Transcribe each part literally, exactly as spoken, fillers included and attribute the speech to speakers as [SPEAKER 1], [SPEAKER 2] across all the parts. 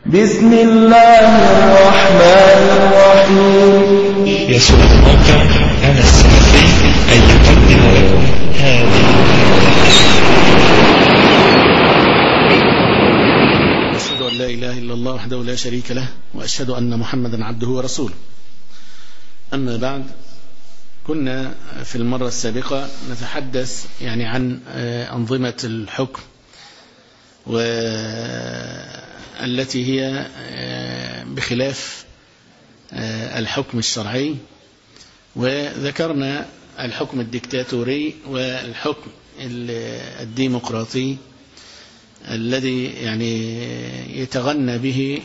[SPEAKER 1] بسم الله الرحمن الرحيم.
[SPEAKER 2] يسر الموقع أنا السلفي أن يقدم لكم هذه
[SPEAKER 3] أشهد أن لا إله إلا الله وحده لا شريك له، وأشهد أن محمدا عبده ورسوله. أما بعد، كنا في المرة السابقة نتحدث يعني عن أنظمة الحكم والتي هي بخلاف الحكم الشرعي، وذكرنا الحكم الديكتاتوري والحكم الديمقراطي الذي يعني يتغنى به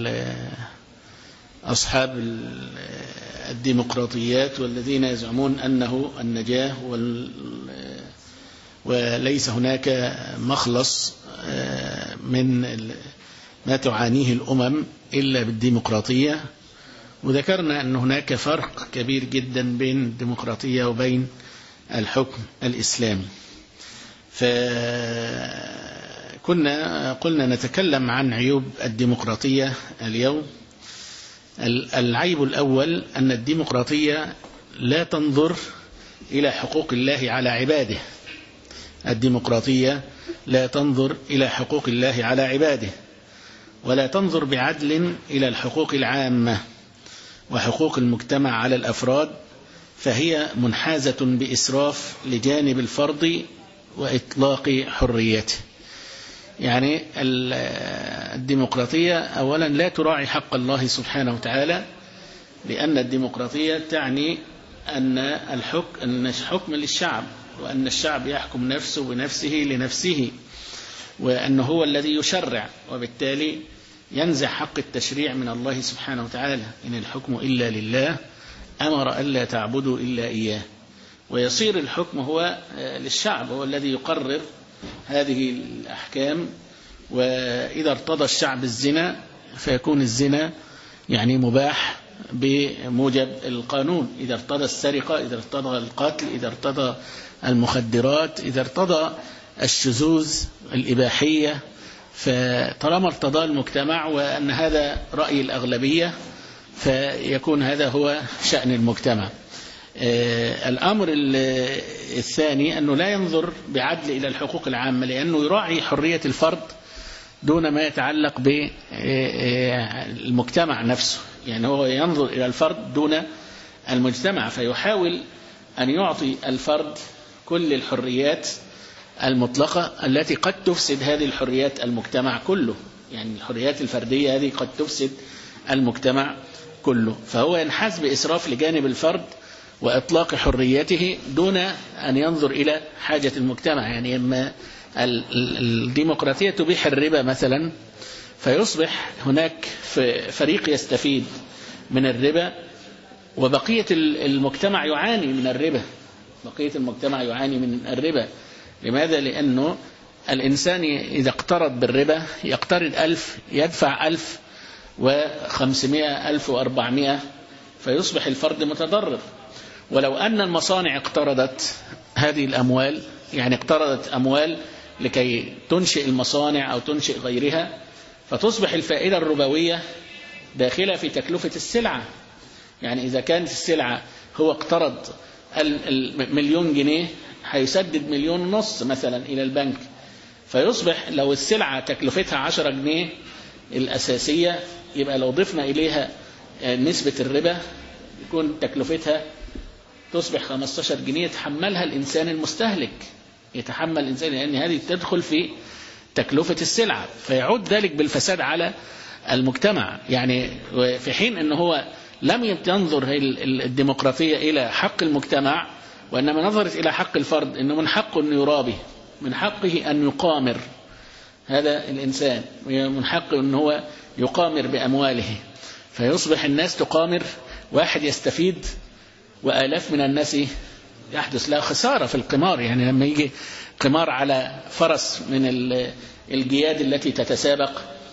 [SPEAKER 3] أصحاب الديمقراطيات والذين يزعمون أنه النجاة وليس هناك مخلص من ما تعانيه الأمم إلا بالديمقراطية. وذكرنا أن هناك فرق كبير جدا بين الديمقراطية وبين الحكم الإسلامي. فكنا قلنا نتكلم عن عيوب الديمقراطية اليوم. العيب الأول أن الديمقراطية لا تنظر إلى حقوق الله على عباده. الديمقراطية لا تنظر إلى حقوق الله على عباده، ولا تنظر بعدل إلى الحقوق العامة وحقوق المجتمع على الأفراد، فهي منحازة بإسراف لجانب الفرد وإطلاق حريته. يعني الديمقراطية أولا لا تراعي حق الله سبحانه وتعالى، لأن الديمقراطية تعني أن الحكم أن الحكم للشعب، وأن الشعب يحكم نفسه بنفسه لنفسه، وأنه هو الذي يشرع، وبالتالي ينزع حق التشريع من الله سبحانه وتعالى. إن الحكم إلا لله أمر ألا تعبدوا إلا إياه، ويصير الحكم هو للشعب، هو الذي يقرر هذه الأحكام. وإذا ارتضى الشعب الزنا فيكون الزنا يعني مباح بموجب القانون، إذا ارتضى السرقة، إذا ارتضى القتل، إذا ارتضى المخدرات، إذا ارتضى الشذوذ الإباحية. فطالما ارتضى المجتمع وأن هذا رأي الأغلبية فيكون هذا هو شأن المجتمع. آه الأمر الثاني أنه لا ينظر بعدل إلى الحقوق العامة، لأنه يراعي حرية الفرد دون ما يتعلق بالمجتمع نفسه. يعني هو ينظر إلى الفرد دون المجتمع، فيحاول أن يعطي الفرد كل الحريات المطلقة التي قد تفسد هذه الحريات المجتمع كله. يعني الحريات الفردية هذه قد تفسد المجتمع كله، فهو ينحاز بإسراف لجانب الفرد وإطلاق حريته دون أن ينظر إلى حاجة المجتمع. يعني إما الديمقراطية تبيح الربا مثلا، فيصبح هناك فريق يستفيد من الربا وبقية المجتمع يعاني من الربا. بقية المجتمع يعاني من الربا. لماذا؟ لأنه الإنسان إذا اقترض بالربا يقترض ألف يدفع ألف وخمسمائة ألف وأربعمائة، فيصبح الفرد متضرر. ولو أن المصانع اقترضت هذه الأموال، يعني اقترضت أموال لكي تنشئ المصانع أو تنشئ غيرها، فتصبح الفائدة الربوية داخلة في تكلفة السلعة. يعني إذا كانت السلعة هو اقترض المليون جنيه، هيسدد مليون ونص مثلا إلى البنك، فيصبح لو السلعة تكلفتها عشرة جنيه الأساسية، يبقى لو ضفنا إليها نسبة الربا يكون تكلفتها تصبح خمسة عشر جنيه يتحملها الإنسان المستهلك، يتحمل الإنسان، لأن هذه تدخل في تكلفة السلعة، فيعود ذلك بالفساد على المجتمع. يعني في حين أنه هو لم ينظر الديمقراطية إلى حق المجتمع، وإنما نظرت إلى حق الفرد، إنه من حقه أن يرابي، من حقه أن يقامر هذا الإنسان، من حقه أن هو يقامر بأمواله، فيصبح الناس تقامر، واحد يستفيد وآلاف من الناس يحدث لها خسارة في القمار. يعني لما يجي قمار على فرس من الجياد التي تتسابق،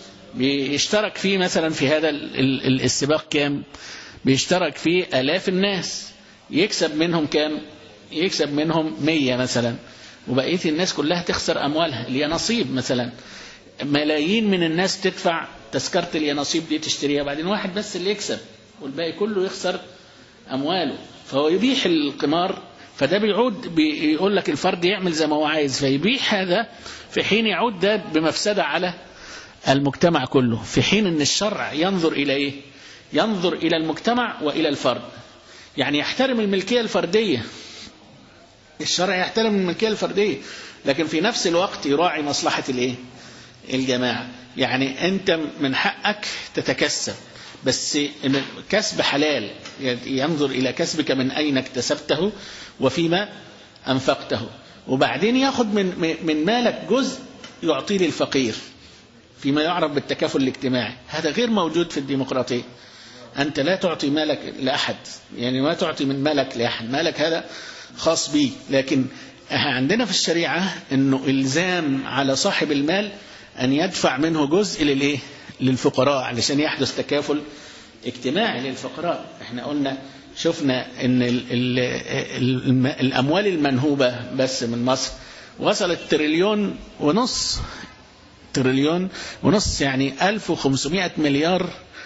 [SPEAKER 3] بيشترك فيه مثلا في هذا السباق كام؟ بيشترك فيه آلاف الناس، يكسب منهم كام؟ يكسب منهم مية مثلا، وبقية الناس كلها تخسر أموالها اللي هي نصيب. مثلا ملايين من الناس تدفع تذكرة اليانصيب دي تشتريها، بعدين واحد بس اللي يكسب والباقي كله يخسر أمواله، فهو يبيح القمار. فده بيعود بيقول لك الفرد يعمل زي ما هو عايز، فيبيح هذا في حين يعود ده بمفسدة على المجتمع كله، في حين ان الشرع ينظر إلى إيه؟ ينظر إلى المجتمع وإلى الفرد. يعني يحترم الملكية الفردية، الشرع يحترم الملكية الفردية، لكن في نفس الوقت يراعي مصلحة الإيه؟ الجماعة. يعني أنت من حقك تتكسب، بس كسب حلال، ينظر إلى كسبك من أين اكتسبته وفيما أنفقته، وبعدين يأخذ من من مالك جزء يعطيه للفقير فيما يعرف بالتكافل الاجتماعي. هذا غير موجود في الديمقراطية. أنت لا تعطي مالك لأحد، يعني ما تعطي من مالك لأحد، مالك هذا خاص به. لكن عندنا في الشريعة أنه إلزام على صاحب المال أن يدفع منه جزء للإيه؟ للفقراء، علشان يحدث تكافل اجتماعي للفقراء. احنا قلنا شفنا أن ال ال ال الأموال المنهوبة بس من مصر وصلت تريليون ونص، تريليون ونص يعني ألف وخمسمائة مليار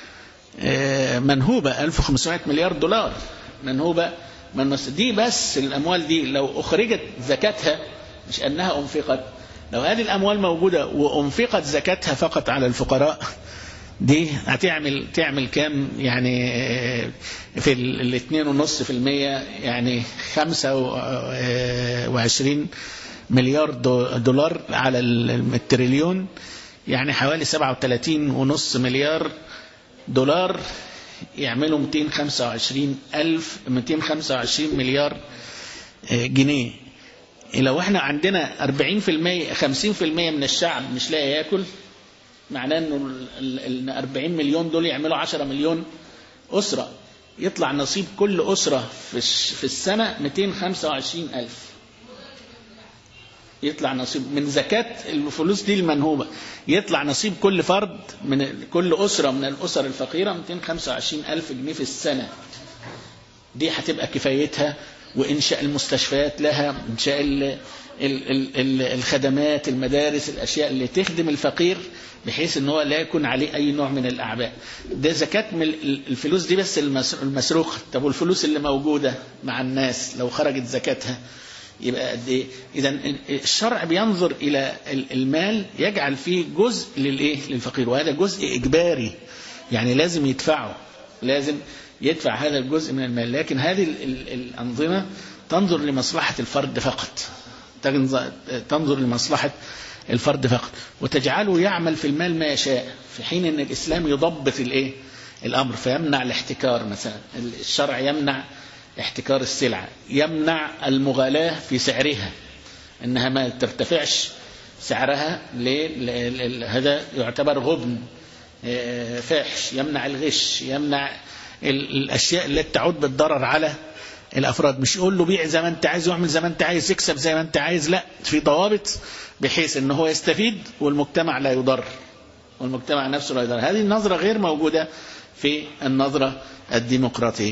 [SPEAKER 3] منهوبة، ألف وخمسمائة مليار دولار منهوبة من مصر. دي بس الأموال دي لو أخرجت زكاتها، مش أنها أنفقت، لو هذه الأموال موجودة وأنفقت زكاتها فقط على الفقراء، دي هتعمل تعمل كام؟ يعني في الاثنين ونص في المية، يعني خمسة وعشرين مليار دولار على التريليون، يعني حوالي سبعة وثلاثين ونص مليار دولار، يعملوا مئتين وخمسة وعشرين ألف مئتين وخمسة وعشرين مليار جنيه. لو احنا عندنا أربعين في المية خمسين في المية من الشعب مش لاقي ياكل، معناه انه أربعين مليون دول يعملوا عشرة مليون أسرة، يطلع نصيب كل أسرة في السنة مئتين وخمسة وعشرين ألف، يطلع نصيب من زكاة الفلوس دي المنهوبة، يطلع نصيب كل فرد من كل أسرة من الأسر الفقيرة مئتين وخمسة وعشرين ألف جنيه في السنة. دي هتبقى كفايتها، وإنشاء المستشفيات لها، إنشاء ال ال ال الخدمات، المدارس، الأشياء اللي تخدم الفقير بحيث أنه لا يكون عليه أي نوع من الأعباء. ده زكاة من الفلوس دي بس المسروقة. طب والفلوس اللي موجودة مع الناس لو خرجت زكاتها يبقى قد ايه؟ اذا الشرع بينظر الى المال يجعل فيه جزء للايه؟ للفقير، وهذا جزء اجباري، يعني لازم يدفعه، لازم يدفع هذا الجزء من المال. لكن هذه الانظمه تنظر لمصلحه الفرد فقط، تنظر لمصلحه الفرد فقط، وتجعله يعمل في المال ما يشاء، في حين ان الاسلام يضبط الايه؟ الامر، فيمنع الاحتكار. مثلا الشرع يمنع احتكار السلعة، يمنع المغالاة في سعرها، انها ما ترتفعش سعرها، هذا يعتبر غبن فاحش، يمنع الغش، يمنع الاشياء التي تعود بالضرر على الافراد. مش يقول له بيع زي ما انت عايز واعمل زي ما انت عايز، يكسب زي ما انت عايز، لا، في ضوابط بحيث انه هو يستفيد والمجتمع لا يضر، والمجتمع نفسه لا يضر. هذه النظرة غير موجودة في النظرة الديمقراطية.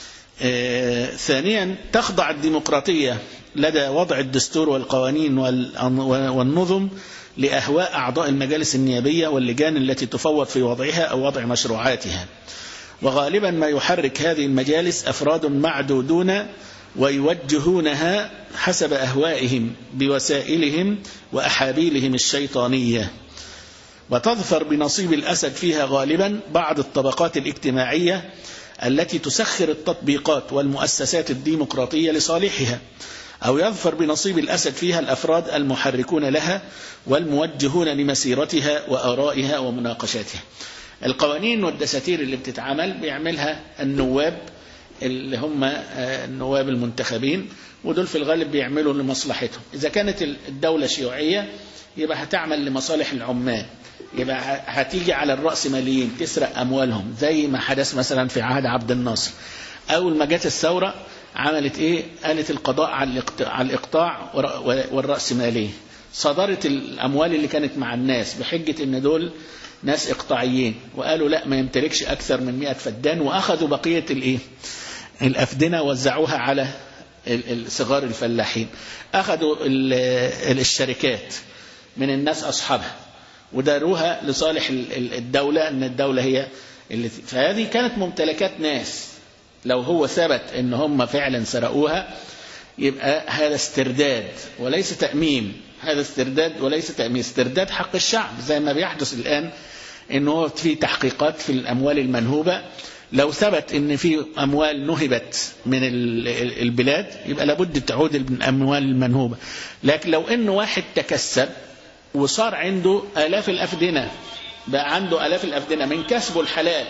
[SPEAKER 3] آه ثانيا، تخضع الديمقراطية لدى وضع الدستور والقوانين والنظم لأهواء أعضاء المجالس النيابية واللجان التي تفوض في وضعها أو وضع مشروعاتها، وغالبا ما يحرك هذه المجالس أفراد معدودون ويوجهونها حسب أهوائهم بوسائلهم وأحابيلهم الشيطانية، وتظفر بنصيب الأسد فيها غالبا بعض الطبقات الاجتماعية التي تسخر التطبيقات والمؤسسات الديمقراطية لصالحها، أو يظفر بنصيب الأسد فيها الأفراد المحركون لها والموجهون لمسيرتها وآرائها ومناقشاتها. القوانين والدساتير اللي بتتعمل بيعملها النواب اللي هم النواب المنتخبين، ودول في الغالب بيعملوا لمصلحتهم. إذا كانت الدولة شيوعية يبقى هتعمل لمصالح العمال، يبقى هتيجي على الرأسماليين تسرق أموالهم، زي ما حدث مثلا في عهد عبد الناصر. أول ما جت الثورة عملت إيه؟ قالت القضاء على الإقطاع والرأسمالية، صدرت الأموال اللي كانت مع الناس بحجة إن دول ناس إقطاعيين، وقالوا لا، ما يمتلكش أكثر من مئة فدان، وأخذوا بقية الإيه؟ الأفدنة وزعوها على صغار الفلاحين. أخذوا الشركات من الناس أصحابها وداروها لصالح الدولة، أن الدولة هي اللي فهذه كانت ممتلكات ناس. لو هو ثبت أن هم فعلا سرقوها يبقى هذا استرداد وليس تأميم، هذا استرداد وليس تأميم، استرداد حق الشعب زي ما بيحدث الآن، أنه في تحقيقات في الأموال المنهوبة. لو ثبت أن في أموال نهبت من البلاد يبقى لابد تعود الأموال المنهوبة. لكن لو أنه واحد تكسب وصار عنده آلاف الأفدنة، بقى عنده آلاف الأفدنة من كسبه الحلال،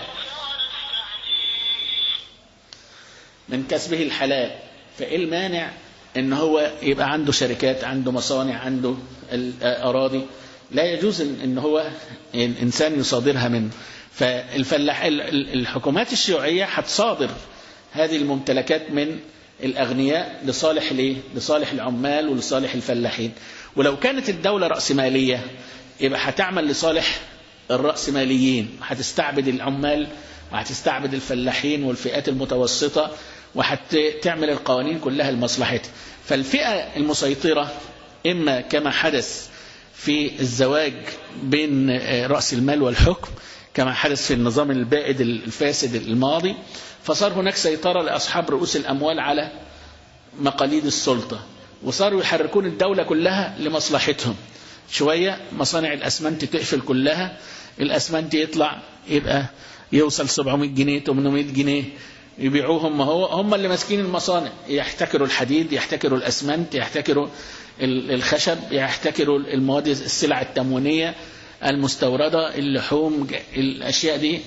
[SPEAKER 3] من كسبه الحلال، فإيه المانع ان هو يبقى عنده شركات، عنده مصانع، عنده الأراضي؟ لا يجوز ان هو الإنسان يصادرها منه. فالفلاح الحكومات الشيوعية هتصادر هذه الممتلكات من الأغنياء لصالح الايه؟ لصالح العمال ولصالح الفلاحين. ولو كانت الدولة رأسمالية يبقى هتعمل لصالح الرأسماليين، هتستعبد العمال وهتستعبد الفلاحين والفئات المتوسطة، وهتعمل القوانين كلها لمصلحتها. فالفئة المسيطرة إما كما حدث في الزواج بين رأس المال والحكم، كما حدث في النظام البائد الفاسد الماضي، فصار هناك سيطرة لأصحاب رؤوس الأموال على مقاليد السلطة، وصاروا يحركون الدولة كلها لمصلحتهم. شوية مصانع الأسمنت تقفل كلها، الأسمنت يطلع يبقى يوصل سبعمائة جنيه ثمانمائة جنيه، يبيعوهم. هو هم اللي ماسكين المصانع، يحتكروا الحديد، يحتكروا الأسمنت، يحتكروا الخشب، يحتكروا المواد السلع التموينية المستوردة، اللحوم، الأشياء دي.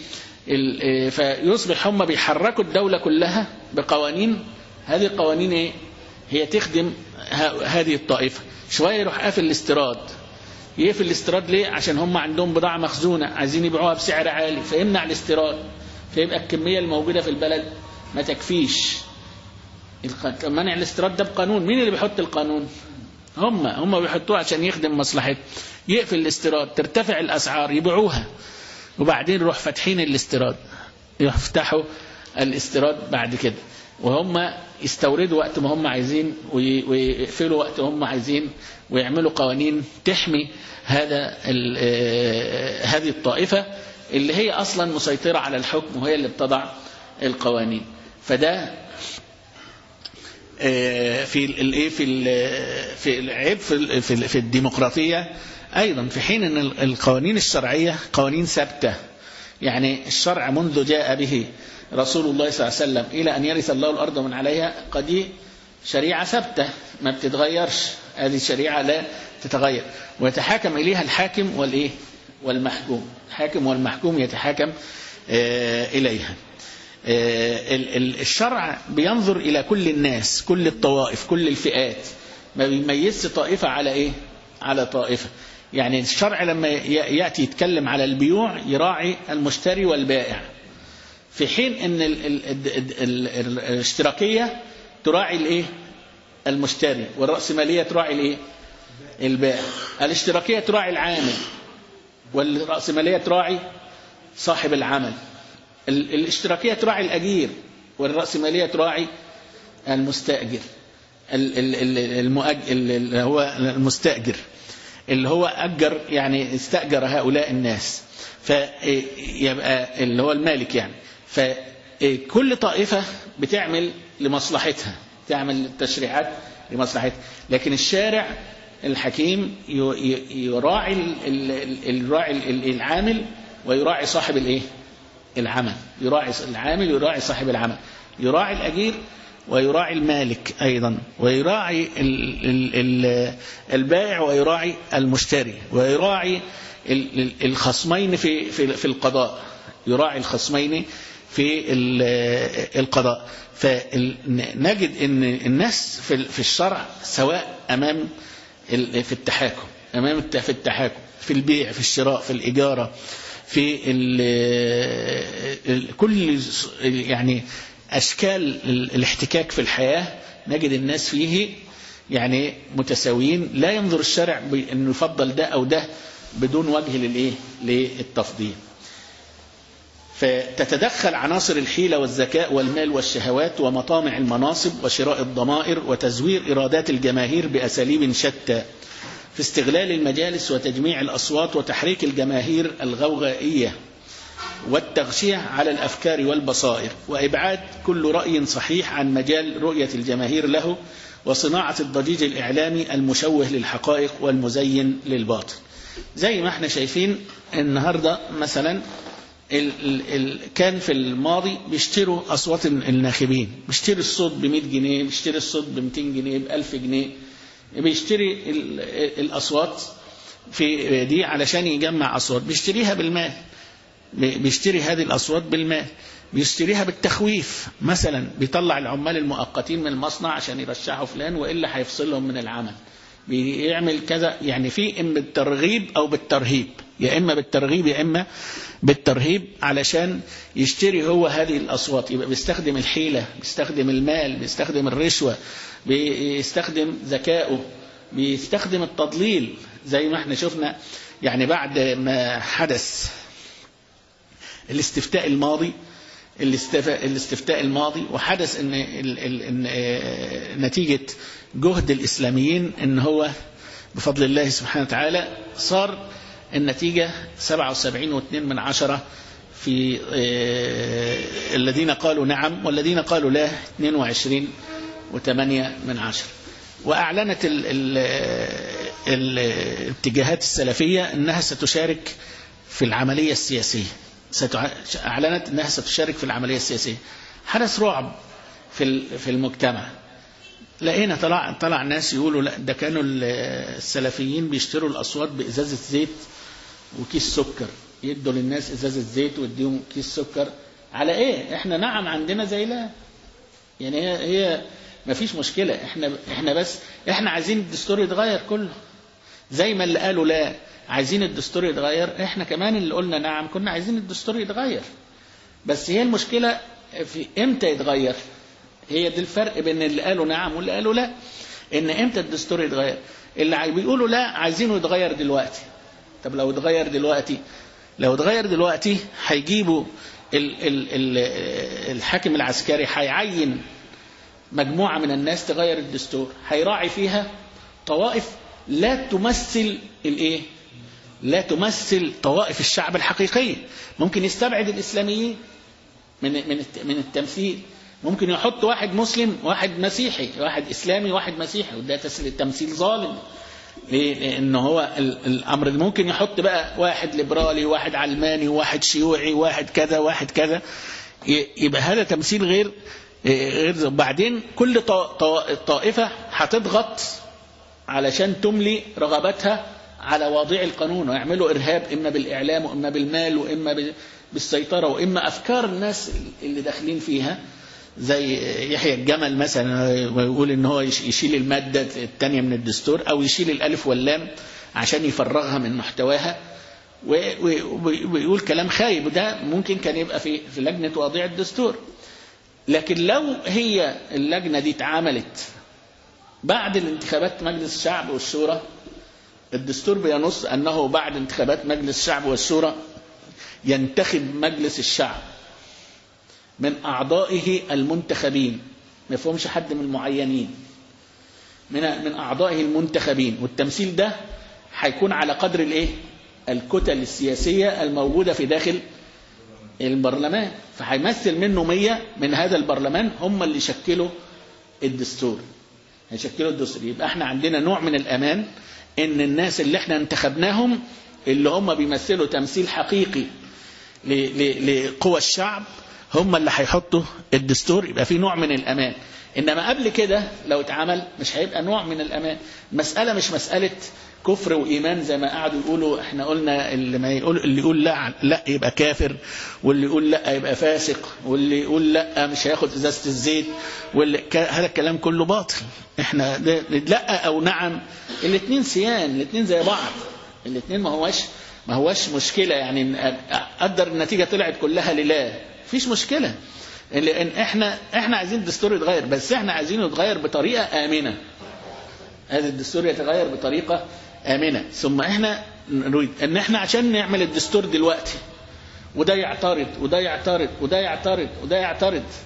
[SPEAKER 3] فيصبح هم بيحركوا الدولة كلها بقوانين، هذه القوانين ايه؟ هي تخدم هذه الطائفة. شوية يروح قافل الاستيراد. يقفل الاستيراد ليه؟ عشان هم عندهم بضاعة مخزونة عايزين يبيعوها بسعر عالي، فيمنع الاستيراد، فيبقى الكمية الموجودة في البلد ما تكفيش. منع الاستيراد ده بقانون. مين اللي بيحط القانون؟ هم هم بيحطوه عشان يخدم مصلحته. يقفل الاستيراد، ترتفع الأسعار، يبيعوها، وبعدين يروح فاتحين الاستيراد، يفتحوا الاستيراد بعد كده، وهم يستوردوا وقت ما هم عايزين ويقفلوا وقت ما هم عايزين، ويعملوا قوانين تحمي هذا هذه الطائفة اللي هي أصلا مسيطرة على الحكم، وهي اللي بتضع القوانين. فده في الايه في في العيب في في الديمقراطية أيضا، في حين أن القوانين الشرعية قوانين ثابتة. يعني الشرع منذ جاء به رسول الله صلى الله عليه وسلم إلى أن يرث الله الأرض ومن عليها قد شريعة ثابتة ما بتتغيرش. هذه الشريعة لا تتغير، ويتحاكم إليها الحاكم والإيه والمحكوم. الحاكم والمحكوم يتحاكم إليها. الشرع بينظر إلى كل الناس، كل الطوائف، كل الفئات، ما بيميزش طائفة على إيه على طائفة. يعني الشرع لما يأتي يتكلم على البيوع يراعي المشتري والبائع، في حين ان الاشتراكية تراعي الايه المشتري، والرأسمالية تراعي الايه البائع. الاشتراكية تراعي العامل، والرأسمالية تراعي صاحب العمل. الاشتراكية تراعي الأجير، والرأسمالية تراعي المستأجر، المؤجر اللي هو المستأجر اللي هو أجر، يعني استأجر هؤلاء الناس، فيبقى اللي هو المالك يعني. فكل طائفة بتعمل لمصلحتها، تعمل تشريعات لمصلحتها. لكن الشارع الحكيم يراعي يراعي العامل ويراعي صاحب الايه العمل، يراعي العامل ويراعي صاحب العمل، يراعي الأجير ويراعي المالك أيضا، ويراعي البائع ويراعي المشتري، ويراعي الخصمين في في في القضاء، يراعي الخصمين في القضاء. فنجد ان الناس في الشرع سواء امام في التحاكم، امام في التحاكم، في البيع، في الشراء، في الإجارة، في كل يعني أشكال الاحتكاك في الحياة، نجد الناس فيه يعني متساويين. لا ينظر الشرع بأنه يفضل ده أو ده بدون وجه للإيه للتفضيل. فتتدخل عناصر الحيلة والذكاء والمال والشهوات ومطامع المناصب وشراء الضمائر وتزوير إرادات الجماهير بأساليب شتى في استغلال المجالس وتجميع الأصوات وتحريك الجماهير الغوغائية والتغشية على الأفكار والبصائر، وإبعاد كل رأي صحيح عن مجال رؤية الجماهير له، وصناعة الضجيج الإعلامي المشوه للحقائق والمزين للباطل. زي ما احنا شايفين النهاردة مثلا ال ال ال كان في الماضي بيشتروا أصوات الناخبين، بيشتري الصوت بمئة جنيه، بيشتري الصوت بمئتين جنيه، بألف جنيه، بيشتري ال الأصوات في دي علشان يجمع أصوات، بيشتريها بالمال، بيشتري هذه الأصوات بالمال، بيشتريها بالتخويف، مثلا بيطلع العمال المؤقتين من المصنع عشان يرشحوا فلان وإلا هيفصلهم من العمل، بيعمل كذا، يعني في إما بالترغيب أو بالترهيب، يا إما بالترغيب يا إما بالترهيب علشان يشتري هو هذه الأصوات. يبقى بيستخدم الحيلة، بيستخدم المال، بيستخدم الرشوة، بيستخدم ذكائه، بيستخدم التضليل زي ما احنا شفنا. يعني بعد ما حدث الاستفتاء الماضي الاستفتاء الماضي وحدث ان, إن نتيجة جهد الإسلاميين ان هو بفضل الله سبحانه وتعالى صار النتيجة سبعة وسبعين واثنين من عشرة في الذين قالوا نعم، والذين قالوا لا اثنين وعشرين وثمانية من عشرة. وأعلنت ال ال الاتجاهات السلفية أنها ستشارك في العملية السياسية، أعلنت أنها ستشارك في العملية السياسية. حدث رعب في في المجتمع. لقينا طلع طلع ناس يقولوا لا ده كانوا السلفيين بيشتروا الأصوات بإزازة زيت وكيس سكر، يدوا للناس إزازة زيت ويديهم كيس سكر. على إيه؟ إحنا نعم عندنا زي لا، يعني هي هي ما فيش مشكلة، إحنا إحنا بس إحنا عايزين الدستور يتغير كله، زي ما اللي قالوا لا عايزين الدستور يتغير، إحنا كمان اللي قلنا نعم كنا عايزين الدستور يتغير. بس هي المشكلة في إمتى يتغير، هي دي الفرق بين اللي قالوا نعم واللي قالوا لا، إن إمتى الدستور يتغير. اللي بيقولوا لا عايزينه يتغير دلوقتي. طب لو اتغير دلوقتي لو اتغير دلوقتي هيجيبوا ال ال ال الحاكم العسكري هيعين مجموعة من الناس تغير الدستور، هيراعي فيها طوائف لا تمثل الايه لا تمثل طوائف الشعب الحقيقية. ممكن يستبعد الإسلاميين من من من التمثيل، ممكن يحط واحد مسلم واحد مسيحي، واحد إسلامي واحد مسيحي، وده تمثيل ظالم. لأن هو الأمر ممكن يحط بقى واحد ليبرالي واحد علماني واحد شيوعي واحد كذا واحد كذا، يبقى هذا تمثيل غير غير بعدين كل طائفة هتضغط علشان تملي رغبتها على واضع القانون، ويعملوا إرهاب إما بالإعلام وإما بالمال وإما بالسيطرة وإما أفكار الناس اللي داخلين فيها. زي يحيى الجمل مثلا يقول إن هو يشيل المادة الثانية من الدستور أو يشيل الألف واللام عشان يفرغها من محتواها، ويقول كلام خايب. ده ممكن كان يبقى في في لجنة وضع الدستور. لكن لو هي اللجنة دي اتعاملت بعد الانتخابات مجلس الشعب والشورى، الدستور بينص أنه بعد انتخابات مجلس الشعب والشورى ينتخب مجلس الشعب من أعضائه المنتخبين، ما يفهمش حد من المعينين، من من أعضائه المنتخبين، والتمثيل ده هيكون على قدر الايه الكتل السياسية الموجودة في داخل البرلمان، فهيمثل منه مية من هذا البرلمان هم اللي يشكلوا الدستور هيشكلوا الدستور. يبقى احنا عندنا نوع من الأمان ان الناس اللي احنا انتخبناهم اللي هم بيمثلوا تمثيل حقيقي لقوى الشعب هم اللي هيحطوا الدستور، يبقى في نوع من الأمان. إنما قبل كده لو اتعمل مش هيبقى نوع من الأمان. المسألة مش مسألة كفر وإيمان زي ما قعدوا يقولوا. احنا قلنا اللي ما يقول اللي يقول لا لا يبقى كافر، واللي يقول لا يبقى فاسق، واللي يقول لا مش هياخد إزازة الزيت، واللي هذا الكلام كله باطل. احنا لا أو نعم الاثنين سيان، الاثنين زي بعض، الاثنين ما هواش ما هواش مشكلة. يعني قدر النتيجة طلعت كلها لله فيش مشكلة، لأن احنا احنا عايزين الدستور يتغير، بس احنا عايزينه يتغير بطريقة آمنة. هذا الدستور يتغير بطريقة آمنة. ثم احنا نريد ان احنا عشان نعمل الدستور دلوقتي وده يعترض وده يعترض وده يعترض وده يعترض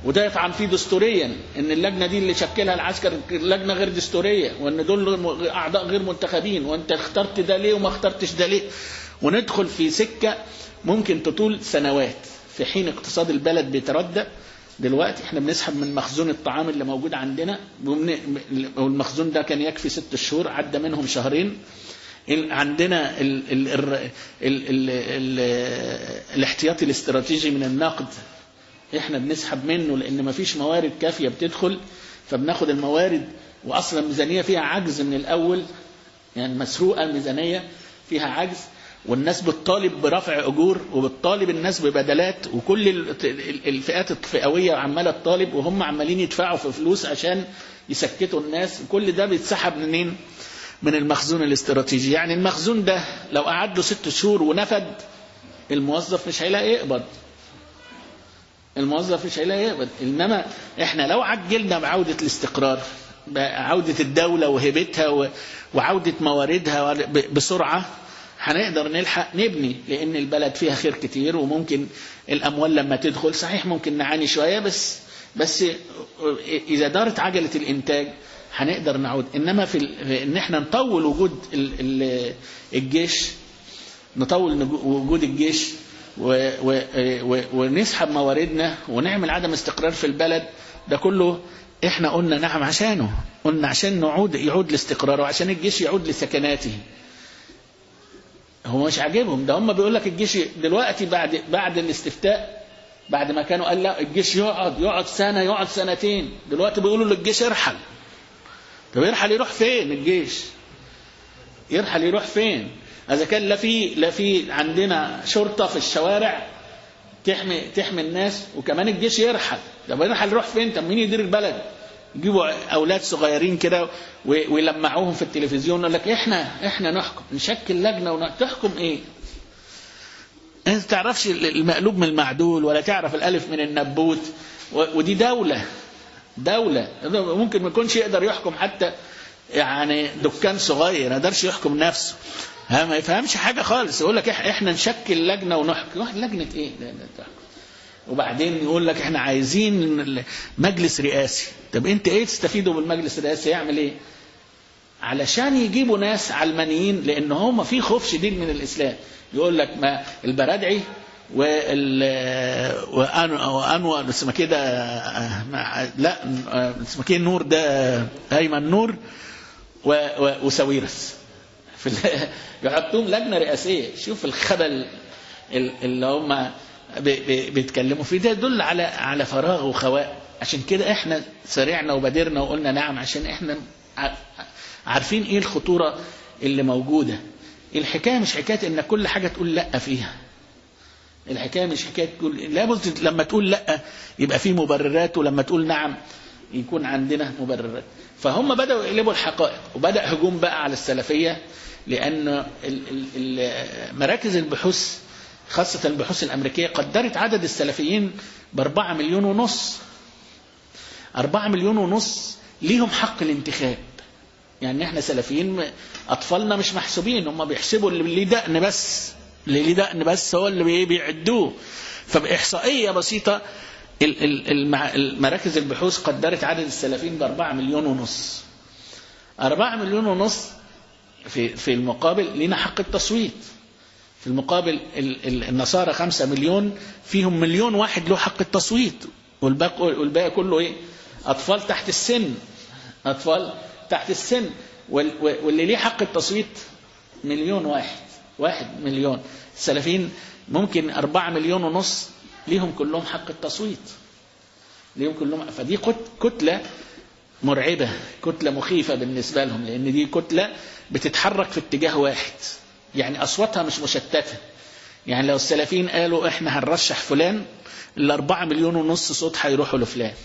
[SPEAKER 3] وده يطعن فيه دستوريا ان اللجنه دي اللي شكلها العسكر لجنه غير دستوريه، وان دول اعضاء غير منتخبين، وانت اخترت ده ليه وما اخترتش ده ليه، وندخل في سكه ممكن تطول سنوات، في حين اقتصاد البلد بيتردى. دلوقتي احنا بنسحب من مخزون الطعام اللي موجود عندنا، والمخزون ده كان يكفي ست شهور، عدى منهم شهرين. عندنا ال ال ال ال ال ال الاحتياطي الاستراتيجي من النقد احنا بنسحب منه، لان مفيش موارد كافية بتدخل، فبناخد الموارد، واصلا الميزانية فيها عجز من الاول، يعني مسروقة الميزانية فيها عجز، والناس بتطالب برفع اجور، وبتطالب الناس ببدلات، وكل الفئات الفئوية عمالة تطالب، وهم عمالين يدفعوا في فلوس عشان يسكتوا الناس. كل ده بيتسحب منين؟ من المخزون الاستراتيجي. يعني المخزون ده لو قعد له ست شهور ونفد، الموظف مش هيلاقي يقبض، الموظف مش هيلاقي يقبض. انما احنا لو عجلنا بعودة الاستقرار، بعودة الدولة وهبتها وعودة مواردها بسرعة، هنقدر نلحق نبني، لان البلد فيها خير كتير، وممكن الاموال لما تدخل صحيح ممكن نعاني شوية، بس بس اذا دارت عجلة الانتاج هنقدر نعود. انما في ان احنا نطول وجود الجيش، نطول وجود الجيش ونسحب مواردنا ونعمل عدم استقرار في البلد، ده كله احنا قلنا نعم عشانه، قلنا عشان نعود يعود لاستقراره، وعشان الجيش يعود لسكناته. هو مش عاجبهم ده، هم بيقول لك الجيش دلوقتي بعد بعد الاستفتاء، بعد ما كانوا قال لا الجيش يقعد يقعد سنة يقعد سنتين، دلوقتي بيقولوا للجيش ارحل. طب يرحل يروح فين الجيش؟ يرحل يروح فين؟ إذا كان لا في لا في عندنا شرطة في الشوارع تحمي تحمي الناس، وكمان الجيش يرحل، طب يرحل يروح فين؟ طب مين يدير البلد؟ يجيبوا أولاد صغيرين كده ويلمعوهم في التلفزيون يقول لك احنا احنا نحكم، نشكل لجنة ونحكم ايه؟ انت تعرفش المقلوب من المعدول، ولا تعرف الالف من النبوت، ودي دولة دولة ممكن ما يكونش يقدر يحكم حتى يعني دكان صغير، ما يقدرش يحكم نفسه، ها ما يفهمش حاجة خالص، يقول لك احنا نشكل لجنة ونحكم. واحد لجنة ايه؟ وبعدين يقول لك احنا عايزين مجلس رئاسي. طب انت ايه تستفيدوا بالمجلس الرئاسي؟ يعمل ايه؟ علشان يجيبوا ناس علمانيين، لان هم في خوف شديد من الاسلام. يقول لك ما البرادعي وال وانور اسمه كده، لا اسمه كده نور، ده ايمن نور وساويرس في يحطوهم لجنه رئاسيه. شوف الخبل اللي هم بيتكلموا فيه، ده يدل على على فراغ وخواء. عشان كده احنا سرعنا وبادرنا وقلنا نعم، عشان احنا عارفين ايه الخطوره اللي موجوده. الحكايه مش حكايه ان كل حاجه تقول لا فيها، الحكايه مش حكايه تقول لابد لما تقول لا يبقى في مبررات، ولما تقول نعم يكون عندنا مبررات. فهم بدأوا يقلبوا الحقائق، وبدأ هجوم بقى على السلفيه، لان مراكز البحوث خاصه البحوث الامريكيه قدرت عدد السلفيين باربعة مليون ونص. أربعة مليون ونص ليهم حق الانتخاب. يعني احنا سلفيين اطفالنا مش محسوبين، هم بيحسبوا اللي ليه دقن بس، اللي ليه دقن بس هو اللي بيعدوه. فبإحصائية بسيطة المراكز البحوث قدرت عدد السلفيين باربعة مليون ونص. أربعة مليون ونص في في المقابل لنا حق التصويت. في المقابل النصارى خمسة مليون، فيهم مليون واحد له حق التصويت، والباقي والباقي كله ايه؟ اطفال تحت السن، اطفال تحت السن. واللي ليه حق التصويت مليون واحد، واحد مليون. السلفيين ممكن أربعة مليون ونص ليهم كلهم حق التصويت، ليهم كلهم. فدي كتلة مرعبة، كتلة مخيفة بالنسبة لهم، لأن دي كتلة بتتحرك في اتجاه واحد، يعني أصواتها مش مشتتة. يعني لو السلفيين قالوا إحنا هنرشح فلان، الأربعة مليون ونص صوت هيروحوا لفلان.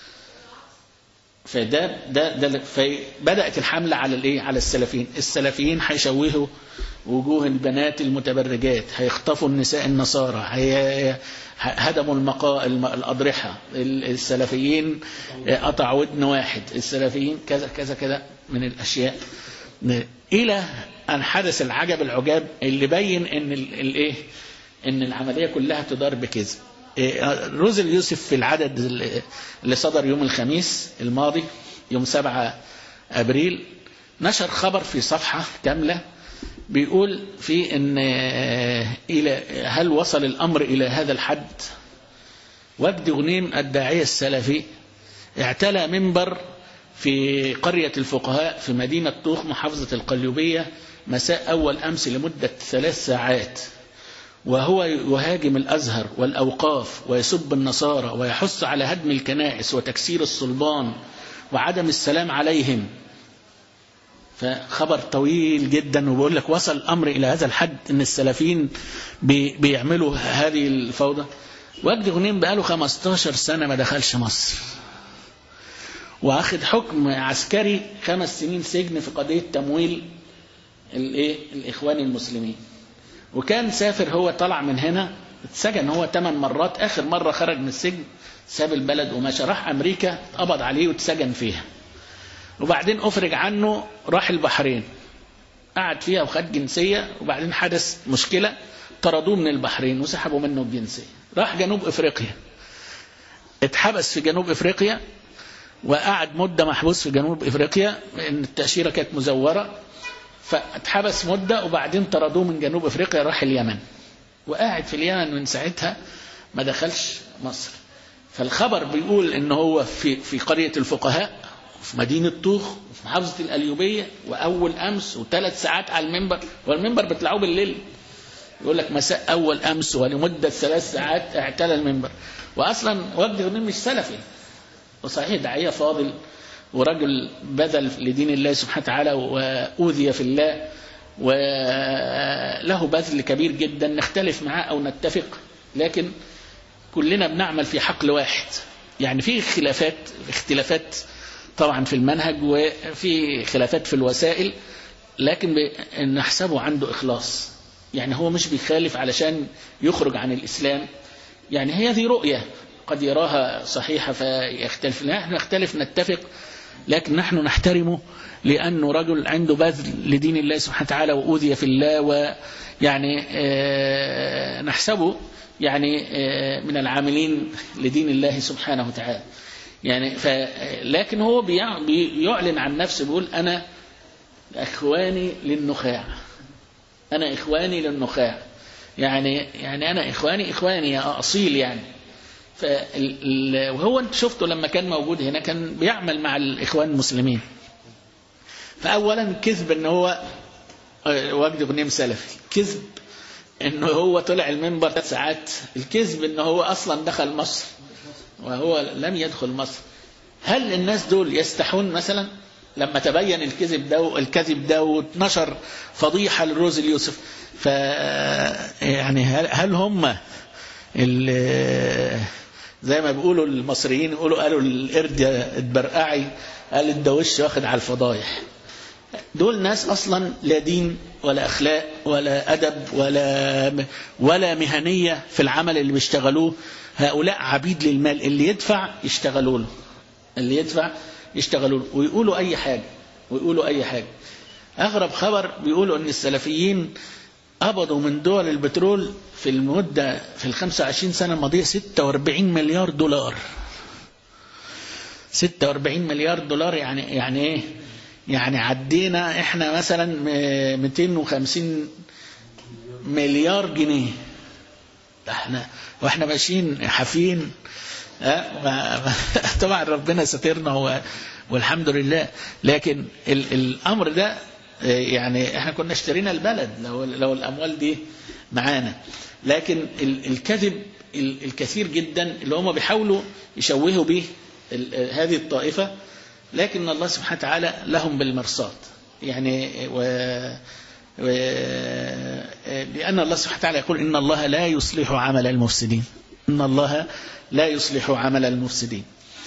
[SPEAKER 3] فده ده ده فبدأت الحملة على الايه؟ على السلفيين. السلفيين هيشوهوا وجوه البنات المتبرجات، هيخطفوا النساء النصارى، هدموا المقا الأضرحة. السلفيين قطعوا ودن واحد، السلفيين كذا كذا كذا من الأشياء، إلى أن حدث العجب العجاب اللي بين إن الايه؟ إن العملية كلها تدار بكذب. روز اليوسف في العدد اللي صدر يوم الخميس الماضي يوم سبعة أبريل نشر خبر في صفحة كاملة بيقول في إن إلى هل وصل الأمر إلى هذا الحد؟ وجدي غنيم الداعية السلفي اعتلى منبر في قرية الفقهاء في مدينة طوخ محافظة القليوبية مساء أول أمس لمدة ثلاث ساعات، وهو يهاجم الأزهر والأوقاف ويسب النصارى ويحث على هدم الكنائس وتكسير الصلبان وعدم السلام عليهم. فخبر طويل جدا، وبقول لك وصل الأمر إلى هذا الحد إن السلفيين بي بيعملوا هذه الفوضى. وجدي غنيم بقاله خمستاشر سنة ما دخلش مصر، واخد حكم عسكري خمس سنين سجن في قضية تمويل الايه الإخوان المسلمين، وكان سافر هو طلع من هنا اتسجن هو ثمان مرات. آخر مرة خرج من السجن ساب البلد ومشى راح أمريكا اتقبض عليه واتسجن فيها، وبعدين أفرج عنه راح البحرين قعد فيها وخد جنسية، وبعدين حدث مشكلة طردوه من البحرين وسحبوا منه الجنسية. راح جنوب إفريقيا اتحبس في جنوب إفريقيا وقعد مدة محبوس في جنوب إفريقيا لأن التأشيرة كانت مزورة، فاتحبس مدة وبعدين طردوه من جنوب إفريقيا راح اليمن، وقاعد في اليمن من ساعتها ما دخلش مصر. فالخبر بيقول إن هو في في قرية الفقهاء في مدينة طوخ في محافظة القليوبية، وأول أمس وثلاث ساعات على المنبر، والمنبر بتلاقوه بالليل يقول لك مساء أول أمس ولمدة ثلاث ساعات اعتلى المنبر. وأصلا وجدي غنيم مش سلفي، وصحيح داعية فاضل ورجل بذل لدين الله سبحانه وتعالى وأوذي في الله وله بذل كبير جدا، نختلف معاه أو نتفق، لكن كلنا بنعمل في حقل واحد. يعني في خلافات اختلافات طبعا في المنهج وفي خلافات في الوسائل، لكن نحسبه عنده إخلاص. يعني هو مش بيخالف علشان يخرج عن الإسلام، يعني هي ذي رؤية قد يراها صحيحة فيختلف، نحن نختلف نتفق، لكن نحن نحترمه لأنه رجل عنده بذل لدين الله سبحانه وتعالى وأوذي في الله، ويعني آه نحسبه يعني آه من العاملين لدين الله سبحانه وتعالى. يعني ف لكن هو بيعلن عن نفسه بيقول أنا إخواني للنخاع، أنا إخواني للنخاع، يعني يعني أنا إخواني إخواني يا أصيل يعني. وهو انت شفته لما كان موجود هنا كان بيعمل مع الإخوان المسلمين. فأولا كذب ان هو وجدي غنيم سلفي، كذب انه هو طلع المنبر ثلاث ساعات، الكذب انه هو اصلا دخل مصر وهو لم يدخل مصر. هل الناس دول يستحون مثلا لما تبين الكذب ده الكذب ده واتنشر فضيحة لروز اليوسف؟ ف يعني هل, هل هم زي ما بيقولوا المصريين يقولوا قالوا القرد اتبرقعي قال الدوش واخد على الفضايح؟ دول ناس اصلا لا دين ولا اخلاق ولا ادب ولا ولا مهنيه في العمل اللي بيشتغلوه. هؤلاء عبيد للمال، اللي يدفع يشتغلوا له، اللي يدفع يشتغلوا له ويقولوا اي حاجه ويقولوا اي حاجه. اغرب خبر بيقولوا ان السلفيين قبضوا من دول البترول في المدة في الخمسة وعشرين سنة الماضية ستة وأربعين مليار دولار. ستة وأربعين مليار دولار يعني يعني ايه؟ يعني عدينا احنا مثلا مئتين وخمسين مليار جنيه احنا واحنا ماشيين حافين. طبعا ربنا سترنا والحمد لله، لكن الامر ده يعني احنا كنا اشترينا البلد لو لو الاموال دي معانا. لكن الكذب الكثير جدا اللي هم بيحاولوا يشوهوا به هذه الطائفة، لكن الله سبحانه وتعالى لهم بالمرصاد. يعني و و لأن الله سبحانه وتعالى يقول إن الله لا يصلح عمل المفسدين، إن الله لا يصلح عمل المفسدين.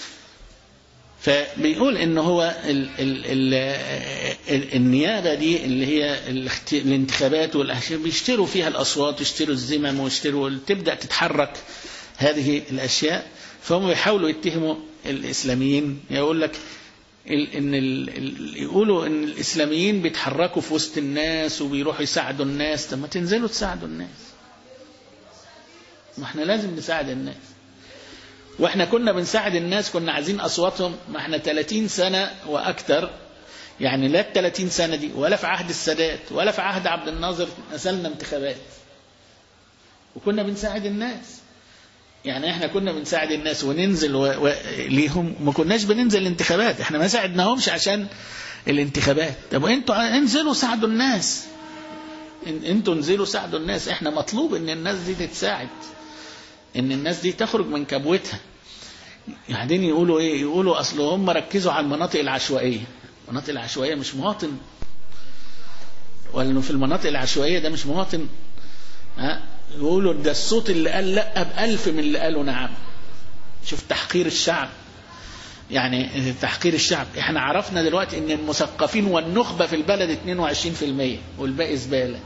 [SPEAKER 3] فبيقول إن هو ال ال ال ال النيابة دي اللي هي الانتخابات والأشياء بيشتروا فيها الأصوات، يشتروا الزمم ويشتروا، تبدأ تتحرك هذه الأشياء. فهم يحاولوا يتهموا الإسلاميين، يقول لك إن يقولوا إن الإسلاميين بيتحركوا في وسط الناس وبيروحوا يساعدوا الناس. طب ما تنزلوا تساعدوا الناس، ما احنا لازم نساعد الناس، واحنا كنا بنساعد الناس كنا عايزين أصواتهم. ما احنا ثلاثين سنة وأكثر، يعني لا الثلاثين سنة دي ولا في عهد السادات ولا في عهد عبد الناصر نزلنا انتخابات وكنا بنساعد الناس. يعني احنا كنا بنساعد الناس وننزل و... و... ليهم، ما كناش بننزل الانتخابات، احنا ما ساعدناهمش عشان الانتخابات. طب انتوا انزلوا ساعدوا الناس، انتوا انزلوا ساعدوا الناس. احنا مطلوب ان الناس دي تتساعد، ان الناس دي تخرج من كبوتها. بعدين يقولوا ايه؟ يقولوا اصل هم ركزوا على المناطق العشوائية. المناطق العشوائية مش مواطن، ولا في المناطق العشوائية ده مش مواطن. ها يقولوا ده الصوت اللي قال لا بألف من اللي قالوا نعم. شوف تحقير الشعب، يعني تحقير الشعب. احنا عرفنا دلوقتي ان المثقفين والنخبة في البلد اثنين وعشرين بالمئة والباقي زبالة.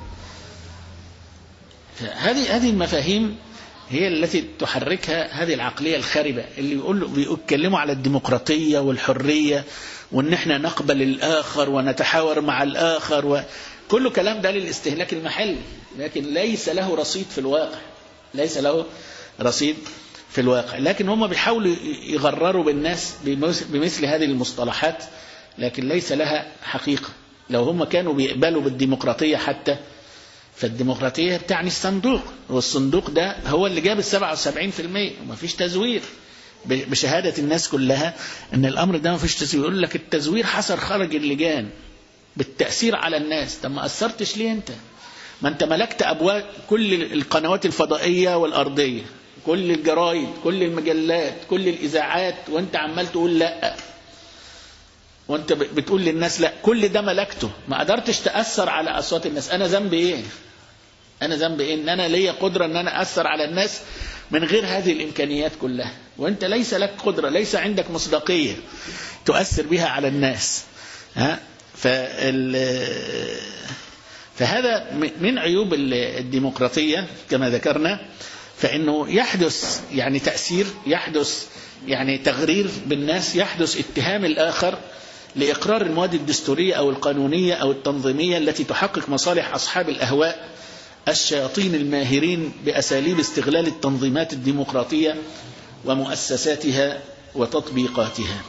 [SPEAKER 3] هذه هذه المفاهيم هي التي تحركها هذه العقلية الخاربة اللي يقولوا بيتكلموا على الديمقراطية والحرية وان احنا نقبل الآخر ونتحاور مع الآخر، وكل كلام ده للاستهلاك المحلي، لكن ليس له رصيد في الواقع، ليس له رصيد في الواقع. لكن هم بيحاولوا يغرروا بالناس بمثل هذه المصطلحات، لكن ليس لها حقيقة. لو هم كانوا بيقبلوا بالديمقراطية حتى، فالديمقراطية بتعني الصندوق، والصندوق ده هو اللي جاب السبعة وسبعين في المئة وما فيش تزوير، بشهادة الناس كلها ان الامر ده ما فيش تزوير. يقول لك التزوير حصل خرج اللجان بالتأثير على الناس. طب ما أثرتش ليه انت؟ ما انت ملكت ابواب كل القنوات الفضائية والارضية، كل الجرايد، كل المجلات، كل الاذاعات، وانت عمال تقول لا، وانت بتقول للناس لا. كل ده ملكته، ما قدرتش تأثر على اصوات الناس. انا ذنبي ايه؟ انا ذنبي ايه ان انا ليا قدرة ان انا اثر على الناس من غير هذه الامكانيات كلها؟ وانت ليس لك قدرة، ليس عندك مصداقية تؤثر بها على الناس. ها فهذا من عيوب الديمقراطية كما ذكرنا، فإنه يحدث يعني تأثير، يحدث يعني تغرير بالناس، يحدث اتهام الآخر لإقرار المواد الدستورية أو القانونية أو التنظيمية التي تحقق مصالح أصحاب الأهواء الشياطين الماهرين بأساليب استغلال التنظيمات الديمقراطية ومؤسساتها وتطبيقاتها.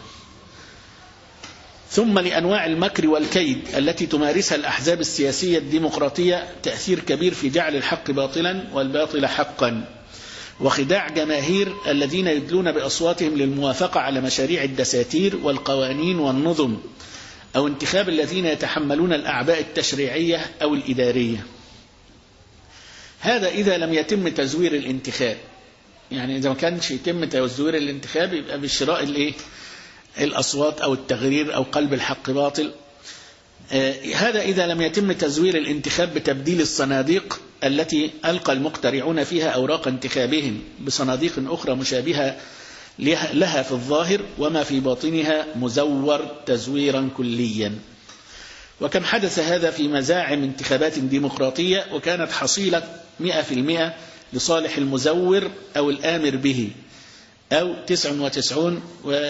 [SPEAKER 3] ثم لأنواع المكر والكيد التي تمارسها الأحزاب السياسية الديمقراطية تأثير كبير في جعل الحق باطلا والباطل حقا، وخداع جماهير الذين يدلون بأصواتهم للموافقة على مشاريع الدساتير والقوانين والنظم، أو انتخاب الذين يتحملون الأعباء التشريعية أو الإدارية. هذا إذا لم يتم تزوير الانتخاب. يعني إذا ما كانش يتم تزوير الانتخاب يبقى بشراء الإيه؟ الأصوات أو التغرير أو قلب الحق باطل. آه هذا إذا لم يتم تزوير الانتخاب بتبديل الصناديق التي ألقى المقترعون فيها أوراق انتخابهم بصناديق أخرى مشابهة لها في الظاهر وما في باطنها مزور تزويرا كليا. وكم حدث هذا في مزاعم انتخابات ديمقراطية وكانت حصيلة مئة في المئة لصالح المزور أو الآمر به، أو تسع وتسعون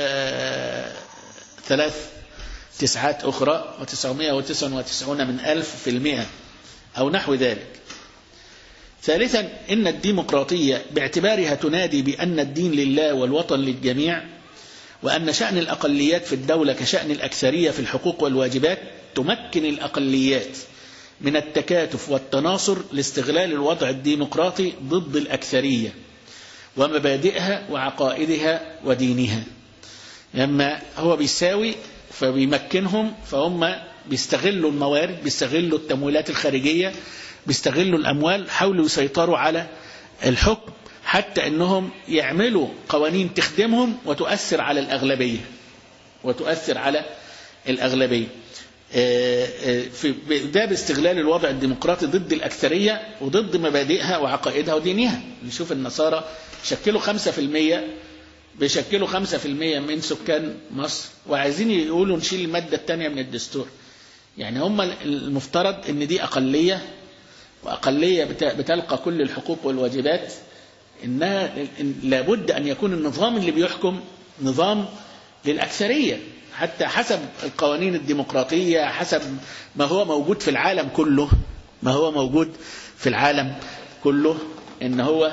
[SPEAKER 3] وثلاث تسعات أخرى وتسعمائة وتسعة وتسعون من ألف في المئة أو نحو ذلك. ثالثا، إن الديمقراطية باعتبارها تنادي بأن الدين لله والوطن للجميع، وأن شأن الأقليات في الدولة كشأن الأكثرية في الحقوق والواجبات، تمكن الأقليات من التكاتف والتناصر لاستغلال الوضع الديمقراطي ضد الأكثرية ومبادئها وعقائدها ودينها. لما هو بيساوي فبيمكنهم، فهم بيستغلوا الموارد، بيستغلوا التمويلات الخارجية، بيستغلوا الأموال، حاولوا يسيطروا على الحكم حتى أنهم يعملوا قوانين تخدمهم وتؤثر على الأغلبية وتؤثر على الأغلبية. في باب استغلال الوضع الديمقراطي ضد الأكثرية وضد مبادئها وعقائدها ودينها. نشوف النصارى شكلوا خمسة في المية، بيشكلوا خمسة في المية من سكان مصر، وعايزين يقولوا نشيل المادة الثانية من الدستور. يعني هم المفترض ان دي أقلية، وأقلية بتلقى كل الحقوق والواجبات، إنها لابد أن يكون النظام اللي بيحكم نظام للأكثرية، حتى حسب القوانين الديمقراطية، حسب ما هو موجود في العالم كله، ما هو موجود في العالم كله، إن هو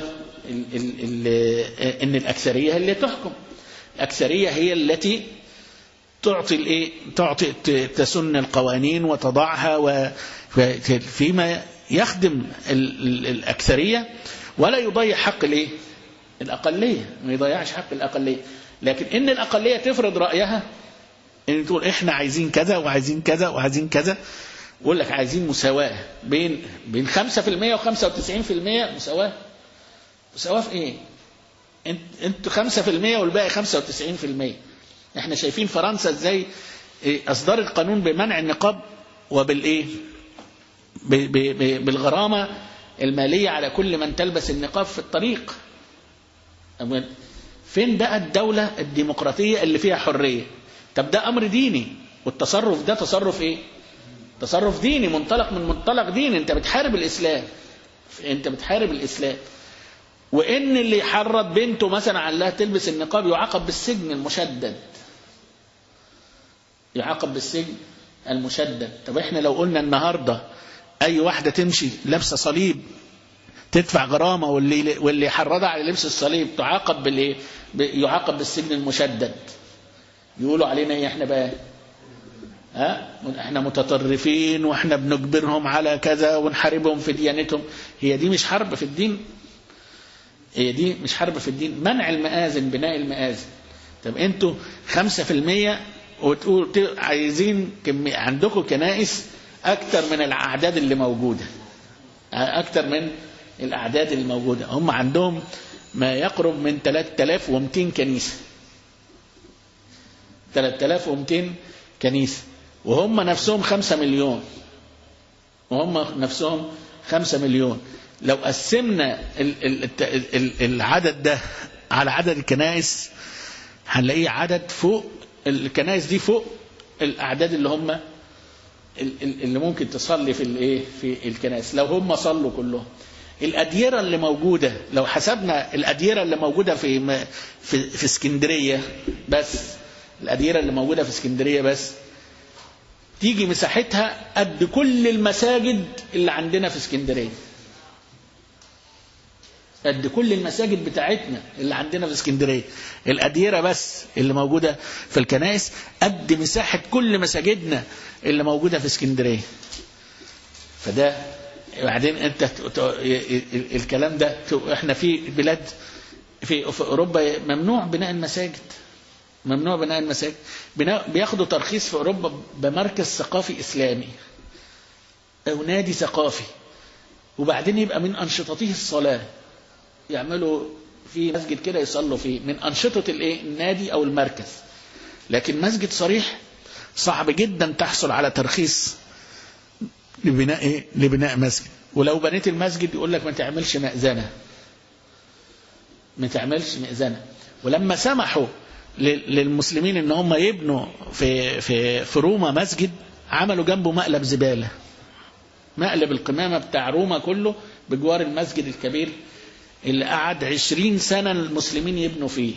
[SPEAKER 3] ال ال ال ان الاكثريه هي اللي تحكم. الاكثريه هي التي تعطي الايه تعطي تسن القوانين وتضعها فيما يخدم الاكثريه ولا يضيع حق الايه الاقليه، ما يضيعش حق الاقليه. لكن ان الاقليه تفرض رايها، ان تقول احنا عايزين كذا وعايزين كذا وعايزين كذا، يقول لك عايزين مساواه بين بين خمسة في المية وخمسة وتسعين في المية. مساواه مساواه في ايه؟ انت انتوا خمسة في المية والباقي خمسة وتسعين في المية. احنا شايفين فرنسا ازاي اصدرت قانون بمنع النقاب وبالايه بالغرامه الماليه على كل من تلبس النقاب في الطريق. فين بقى الدوله الديمقراطيه اللي فيها حريه؟ طب ده امر ديني، والتصرف ده تصرف ايه؟ تصرف ديني، منطلق من منطلق ديني. انت بتحارب الاسلام، انت بتحارب الاسلام. وان اللي يحرض بنته مثلا على انها تلبس النقاب يعاقب بالسجن المشدد، يعاقب بالسجن المشدد. طب احنا لو قلنا النهارده اي واحده تمشي لابسه صليب تدفع غرامه، واللي واللي يحرضها على لبس الصليب تعاقب بالايه؟ يعاقب بالسجن المشدد. يقولوا علينا ايه احنا بقى؟ ها احنا متطرفين واحنا بنجبرهم على كذا ونحاربهم في ديانتهم. هي دي مش حرب في الدين؟ هي دي مش حرب في الدين؟ منع المآذن، بناء المآذن. طب انتوا خمسة في المية وتقول عايزين عندكم كنائس اكتر من الاعداد اللي موجوده، اكتر من الاعداد اللي موجوده. هم عندهم ما يقرب من ثلاثة آلاف ومئتين كنيسه، ثلاثة آلاف ومئتين كنيسه، وهم نفسهم خمسة مليون، وهم نفسهم خمسة مليون. لو قسمنا العدد ده على عدد الكنائس هنلاقيه عدد فوق الكنائس دي، فوق الاعداد اللي هم اللي ممكن تصلي في الايه في الكنائس لو هم صلوا كلهم. الاديره اللي موجوده، لو حسبنا الاديره اللي موجوده في في في اسكندريه بس، الاديره اللي موجوده في اسكندريه بس تيجي مساحتها قد كل المساجد اللي عندنا في اسكندريه، قد كل المساجد بتاعتنا اللي عندنا في اسكندريه. الاديره بس اللي موجوده في الكنائس قد مساحه كل مساجدنا اللي موجوده في اسكندريه. فده بعدين انت الكلام ده احنا في بلاد في في اوروبا ممنوع بناء المساجد، ممنوع بناء المساجد. بياخدوا ترخيص في اوروبا بمركز ثقافي اسلامي او نادي ثقافي، وبعدين يبقى من انشطته الصلاه، يعملوا في مسجد كده يصلوا فيه، من أنشطة الايه النادي أو المركز. لكن مسجد صريح صعب جدا تحصل على ترخيص لبناء ايه لبناء مسجد. ولو بنيت المسجد يقول لك ما تعملش مأذنة، ما تعملش مأذنة. ولما سمحوا للمسلمين ان هم يبنوا في في في روما مسجد، عملوا جنبه مقلب زبالة، مقلب القمامة بتاع روما كله بجوار المسجد الكبير اللي قعد عشرين سنة المسلمين يبنوا فيه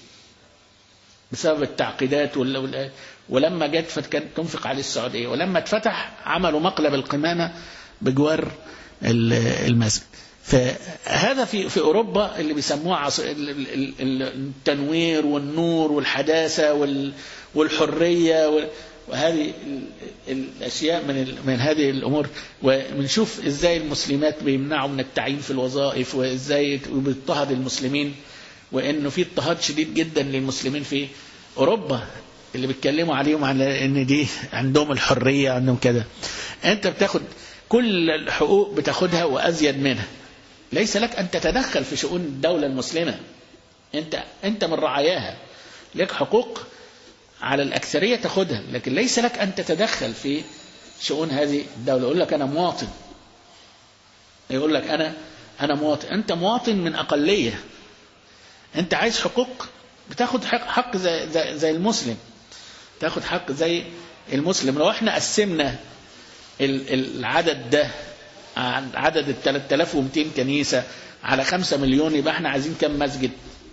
[SPEAKER 3] بسبب التعقيدات. ولما جت فكانت تنفق عليه السعودية، ولما اتفتح عملوا مقلب القمامة بجوار المسجد. فهذا في في أوروبا اللي بيسموه التنوير والنور والحداثة والحرية، وهذه الأشياء من من هذه الأمور. وبنشوف إزاي المسلمات بيمنعوا من التعيين في الوظائف، وإزاي بيضطهد المسلمين، وإنه في اضطهاد شديد جدا للمسلمين في أوروبا اللي بيتكلموا عليهم على إن دي عندهم الحرية، عندهم كذا. أنت بتاخد كل الحقوق بتاخدها وأزيد منها. ليس لك أن تتدخل في شؤون الدولة المسلمة، أنت أنت من رعاياها، لك حقوق على الأكثرية تاخدها، لكن ليس لك أن تتدخل في شؤون هذه الدولة. يقول لك أنا مواطن، يقول لك أنا أنا مواطن. أنت مواطن من أقلية، أنت عايز حقوق بتاخد حق, حق زي, زي, زي المسلم، تاخد حق زي المسلم. لو احنا قسمنا العدد ده عن عدد ال ثلاثة آلاف ومئتين كنيسة على خمسة مليون، يبقى احنا عايزين كم مسجد؟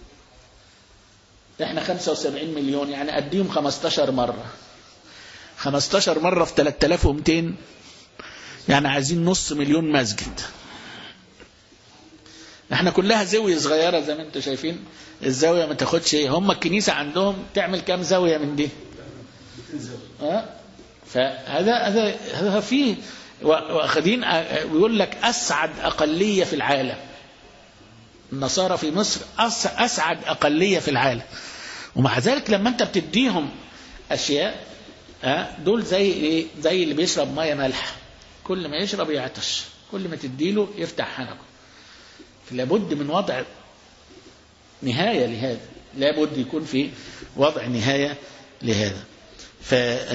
[SPEAKER 3] احنا خمسة وسبعين مليون، يعني اديهم خمستاشر مرة، خمستاشر مرة في ثلاثة آلاف ومئتين، يعني عايزين نص مليون مسجد. احنا كلها زاوية صغيرة زي ما انتم شايفين، الزاوية ما تاخدش ايه، هم الكنيسة عندهم تعمل كام زاوية من دي؟ اه فهذا هذا هذا فيه واخدين ويقول لك اسعد اقلية في العالم. النصارى في مصر اسعد اقلية في العالم، ومع ذلك لما انت بتديهم اشياء اه دول زي ايه؟ زي اللي بيشرب ميه مالحه، كل ما يشرب يعطش، كل ما تديله يفتح حنكه. لابد من وضع نهاية لهذا، لابد يكون في وضع نهاية لهذا. ف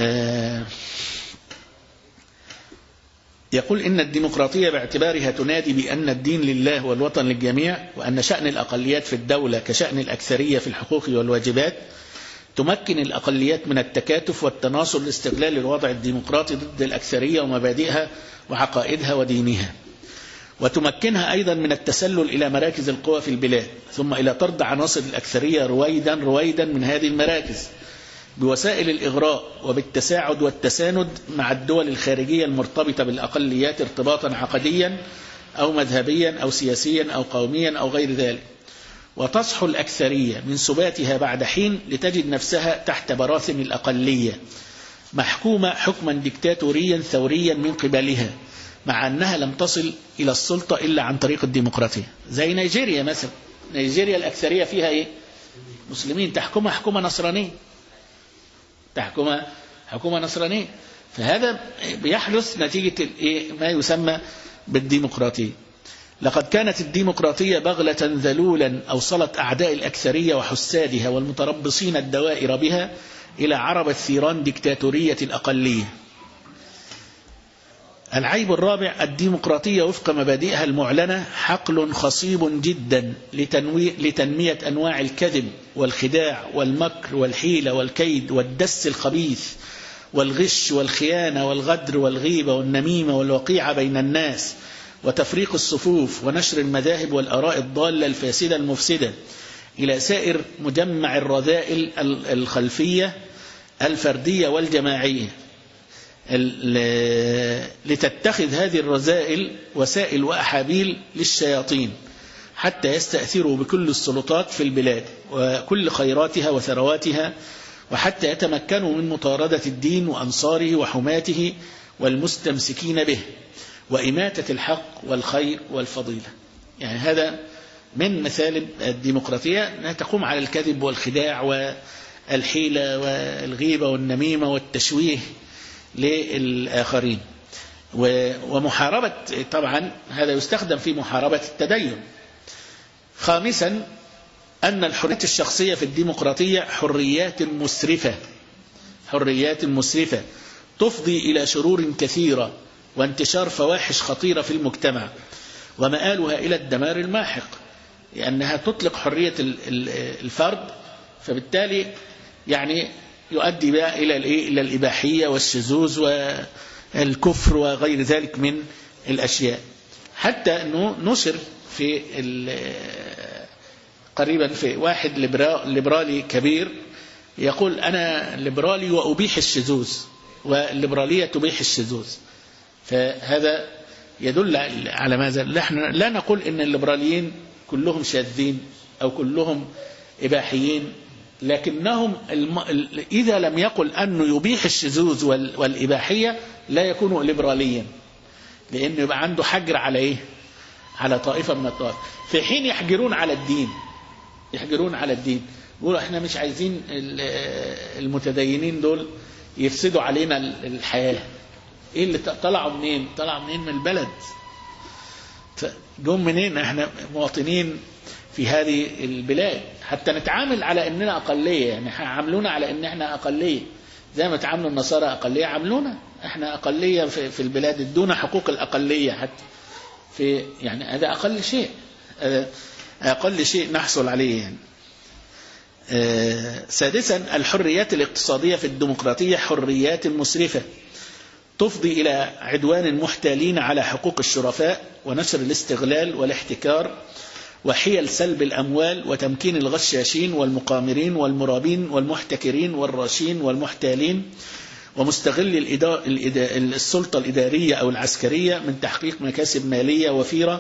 [SPEAKER 3] يقول إن الديمقراطية باعتبارها تنادي بأن الدين لله والوطن للجميع، وأن شأن الأقليات في الدولة كشأن الأكثرية في الحقوق والواجبات، تمكن الأقليات من التكاتف والتناصر لاستغلال الوضع الديمقراطي ضد الأكثرية ومبادئها وعقائدها ودينها، وتمكنها أيضا من التسلل إلى مراكز القوى في البلاد، ثم إلى طرد عناصر الأكثرية رويدا رويدا من هذه المراكز بوسائل الإغراء وبالتساعد والتساند مع الدول الخارجية المرتبطة بالأقليات ارتباطا عقديا أو مذهبيا أو سياسيا أو قوميا أو غير ذلك. وتصحو الأكثرية من سباتها بعد حين لتجد نفسها تحت براثن الأقلية محكومة حكما ديكتاتوريا ثوريا من قبلها، مع أنها لم تصل إلى السلطة إلا عن طريق الديمقراطية. زي نيجيريا مثلا، نيجيريا الأكثرية فيها إيه؟ مسلمين، تحكمها حكومة نصرانية، تحكمها حكومة نصرانية. فهذا بيحدث نتيجة إيه؟ ما يسمى بالديمقراطية. لقد كانت الديمقراطية بغلة ذلولا أوصلت أعداء الأكثرية وحسادها والمتربصين الدوائر بها إلى عربة ثيران ديكتاتورية الأقلية. العيب الرابع: الديمقراطية وفق مبادئها المعلنة حقل خصيب جدا لتنمية أنواع الكذب والخداع والمكر والحيلة والكيد والدس الخبيث والغش والخيانة والغدر والغيبة والنميمة والوقيعة بين الناس وتفريق الصفوف ونشر المذاهب والآراء الضالة الفاسدة المفسدة إلى سائر مجمع الرذائل الخلفية الفردية والجماعية، لتتخذ هذه الرذائل وسائل وأحابيل للشياطين حتى يستأثروا بكل السلطات في البلاد وكل خيراتها وثرواتها، وحتى يتمكنوا من مطاردة الدين وأنصاره وحماته والمستمسكين به وإماتة الحق والخير والفضيلة. يعني هذا من مثال الديمقراطية، أنها تقوم على الكذب والخداع والحيلة والغيبة والنميمة والتشويه للآخرين، ومحاربة، طبعا هذا يستخدم في محاربة التدين. خامسا: أن الحريات الشخصية في الديمقراطية حريات مسرفة حريات مسرفة تفضي إلى شرور كثيرة وانتشار فواحش خطيرة في المجتمع، ومآلها إلى الدمار الماحق، لأنها تطلق حرية الفرد، فبالتالي يعني يؤدي بها إلى إلى الإباحية والشذوذ والكفر وغير ذلك من الأشياء. حتى أنه نشر في قريبا في واحد ليبرالي كبير يقول: أنا ليبرالي وأبيح الشذوذ، والليبرالية تبيح الشذوذ. فهذا يدل على ماذا؟ نحن لا نقول إن الليبراليين كلهم شاذين أو كلهم إباحيين، لكنهم إذا لم يقل أنه يبيح الشذوذ والإباحية لا يكون ليبراليا، لأنه يبقى عنده حجر على إيه؟ على طائفة من الطائف، في حين يحجرون على الدين يحجرون على الدين يقولوا إحنا مش عايزين المتدينين دول يفسدوا علينا الحياة. إيه اللي طلعوا منين؟ طلعوا منين؟ من البلد. جم منين؟ إحنا مواطنين في هذه البلاد، حتى نتعامل على أننا أقلية، يعني عاملونا على أن إحنا أقلية زي ما تعاملوا النصارى أقلية، عاملونا إحنا أقلية في البلاد، ادونا حقوق الأقلية حتى في، يعني هذا أقل شيء أقل شيء نحصل عليه يعني. سادسا: الحريات الاقتصادية في الديمقراطية حريات مسرفة تفضي إلى عدوان المحتالين على حقوق الشرفاء ونشر الاستغلال والاحتكار وحيل سلب الأموال وتمكين الغشاشين والمقامرين والمرابين والمحتكرين والراشين والمحتالين ومستغل السلطة الإدارية أو العسكرية من تحقيق مكاسب مالية وفيرة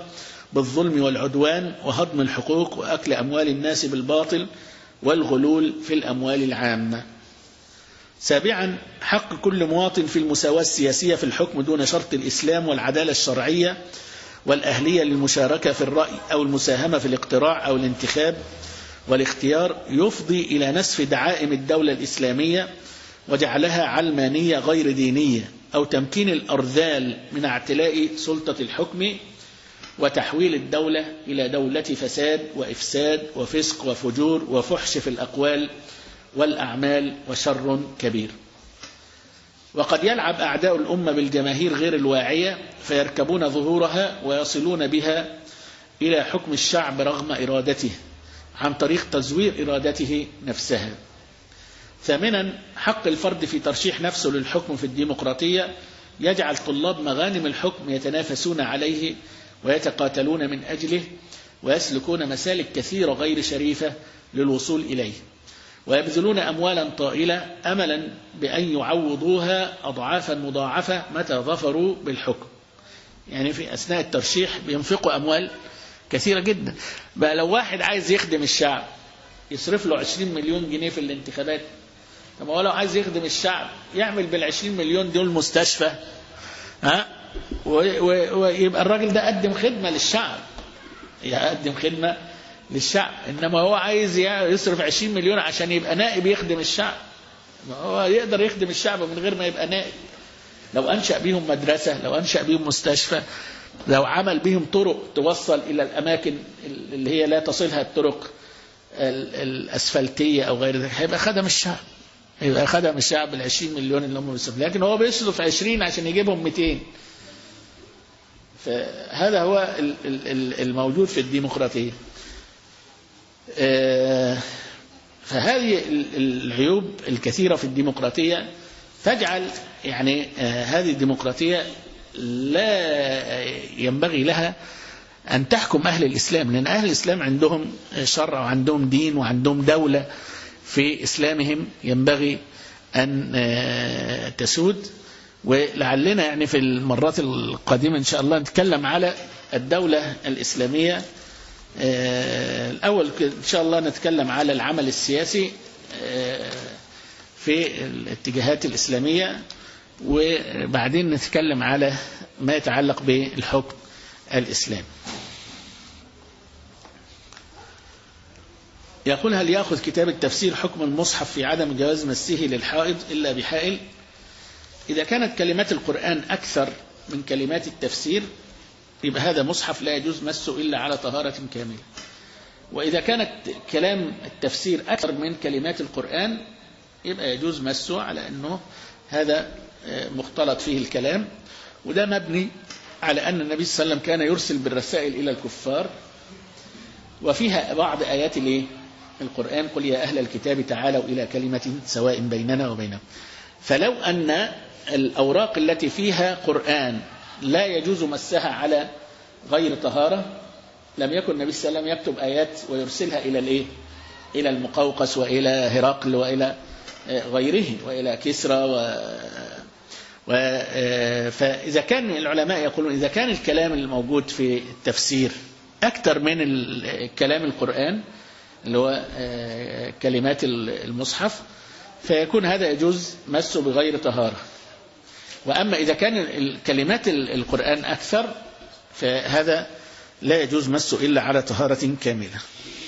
[SPEAKER 3] بالظلم والعدوان وهضم الحقوق وأكل أموال الناس بالباطل والغلول في الأموال العامة. سابعا حق كل مواطن في المساواة السياسية في الحكم دون شرط الإسلام والعدالة الشرعية والأهلية للمشاركة في الرأي أو المساهمة في الاقتراع أو الانتخاب والاختيار يفضي إلى نسف دعائم الدولة الإسلامية وجعلها علمانية غير دينية، أو تمكين الأرذال من اعتلاء سلطة الحكم وتحويل الدولة إلى دولة فساد وإفساد وفسق وفجور وفحش في الأقوال والأعمال وشر كبير. وقد يلعب أعداء الأمة بالجماهير غير الواعية فيركبون ظهورها ويصلون بها إلى حكم الشعب رغم إرادته عن طريق تزوير إرادته نفسها. ثامنا حق الفرد في ترشيح نفسه للحكم في الديمقراطية يجعل طلاب مغانم الحكم يتنافسون عليه ويتقاتلون من أجله ويسلكون مسالك كثيرة غير شريفة للوصول إليه، ويبذلون أموالا طائلة أملا بأن يعوضوها أضعافا مضاعفة متى ظفروا بالحكم. يعني في أثناء الترشيح بينفقوا أموال كثيرة جدا. بقى لو واحد عايز يخدم الشعب يصرف له عشرين مليون جنيه في الانتخابات، طب هو لو عايز يخدم الشعب يعمل بالعشرين مليون دول مستشفى، ها، ويبقى الراجل ده قدم خدمة للشعب، يقدم خدمة للشعب. إنما هو عايز يصرف عشرين مليون عشان يبقى نائب يخدم الشعب. ما هو يقدر يخدم الشعب من غير ما يبقى نائب. لو أنشأ بيهم مدرسة، لو أنشأ بيهم مستشفى، لو عمل بيهم طرق توصل إلى الأماكن اللي هي لا تصلها الطرق الأسفلتية أو غير ذلك، هيبقى خدم الشعب، يبقى خدم الشعب العشرين مليون اللي هم بيصرف. لكن هو بيصرف عشرين عشان يجيبهم مئتين. فهذا هو الموجود في الديمقراطية. فهذه العيوب الكثيرة في الديمقراطية تجعل يعني هذه الديمقراطية لا ينبغي لها أن تحكم أهل الإسلام، لأن أهل الإسلام عندهم شرع وعندهم دين وعندهم دولة في إسلامهم ينبغي أن تسود. ولعلنا يعني في المرات القادمة إن شاء الله نتكلم على الدولة الإسلامية. الأول إن شاء الله نتكلم على العمل السياسي في الاتجاهات الإسلامية، وبعدين نتكلم على ما يتعلق بالحكم الإسلامي. يقول: هل يأخذ كتاب التفسير حكم المصحف في عدم جواز مسه للحائض إلا بحائل؟ إذا كانت كلمات القرآن أكثر من كلمات التفسير يبقى هذا مصحف لا يجوز مسه إلا على طهارة كاملة. وإذا كانت كلام التفسير أكثر من كلمات القرآن يبقى يجوز مسه على أنه هذا مختلط فيه الكلام. وده مبني على أن النبي صلى الله عليه وسلم كان يرسل بالرسائل إلى الكفار، وفيها بعض آيات القرآن: قل يا أهل الكتاب تعالوا إلى كلمة سواء بيننا وبينكم. فلو أن الأوراق التي فيها قرآن لا يجوز مسها على غير طهارة لم يكن النبي صلى الله عليه وسلم يكتب آيات ويرسلها إلى الإيه؟ إلى المقوقس وإلى هرقل وإلى غيره وإلى كسرى و... و... فإذا كان العلماء يقولون إذا كان الكلام الموجود في التفسير أكثر من الكلام القرآن اللي هو كلمات المصحف فيكون هذا يجوز مسه بغير طهارة. وأما إذا كان كلمات القرآن أكثر فهذا لا يجوز مسه إلا على طهارة كاملة.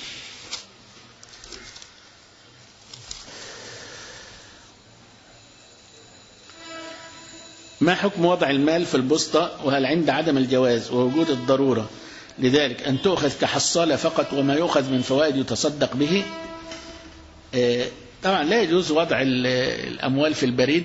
[SPEAKER 3] ما حكم وضع المال في البسطة، وهل عند عدم الجواز ووجود الضرورة لذلك أن تؤخذ كحصالة فقط وما يؤخذ من فوائد يتصدق به؟ طبعا لا يجوز وضع الأموال في البريد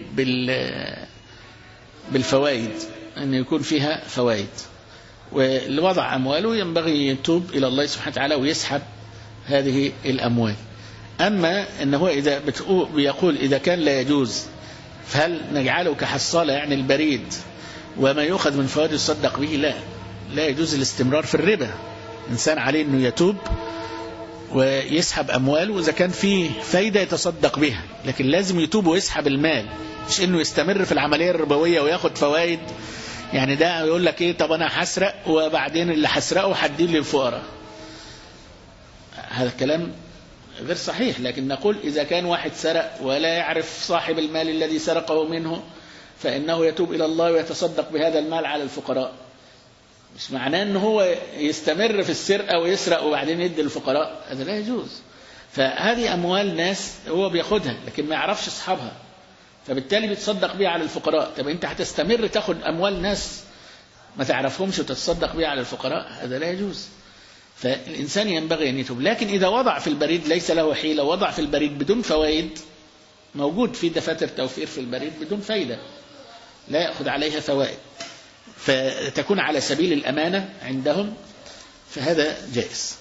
[SPEAKER 3] بالفوائد، أن يكون فيها فوائد. واللي وضع أمواله ينبغي يتوب إلى الله سبحانه وتعالى ويسحب هذه الأموال. أما أنه إذا بيقول إذا كان لا يجوز فهل نجعله كحصالة يعني البريد وما يؤخذ من فوائد يصدق به؟ لا لا يجوز الاستمرار في الربا. إنسان عليه أنه يتوب ويسحب أمواله، وإذا كان فيه فايدة يتصدق بها، لكن لازم يتوب ويسحب المال، مش أنه يستمر في العملية الربوية ويأخذ فوائد يعني ده يقول لك ايه، طب انا هسرق وبعدين اللي هسرقه هديه للفقراء. هذا الكلام غير صحيح. لكن نقول إذا كان واحد سرق ولا يعرف صاحب المال الذي سرقه منه فإنه يتوب إلى الله ويتصدق بهذا المال على الفقراء. مش معناه أنه هو يستمر في السرقة ويسرق وبعدين يدي الفقراء، هذا لا يجوز. فهذه أموال ناس هو بياخدها لكن ما يعرفش أصحابها، فبالتالي بيتصدق بها على الفقراء. طب أنت هتستمر تاخد أموال ناس ما تعرفهمش وتتصدق بها على الفقراء، هذا لا يجوز. فالإنسان ينبغي أن يتوب. لكن إذا وضع في البريد ليس له حيلة، وضع في البريد بدون فوائد، موجود في دفاتر توفير في البريد بدون فايدة لا يأخذ عليها فوائد، فتكون على سبيل الأمانة عندهم، فهذا جائز.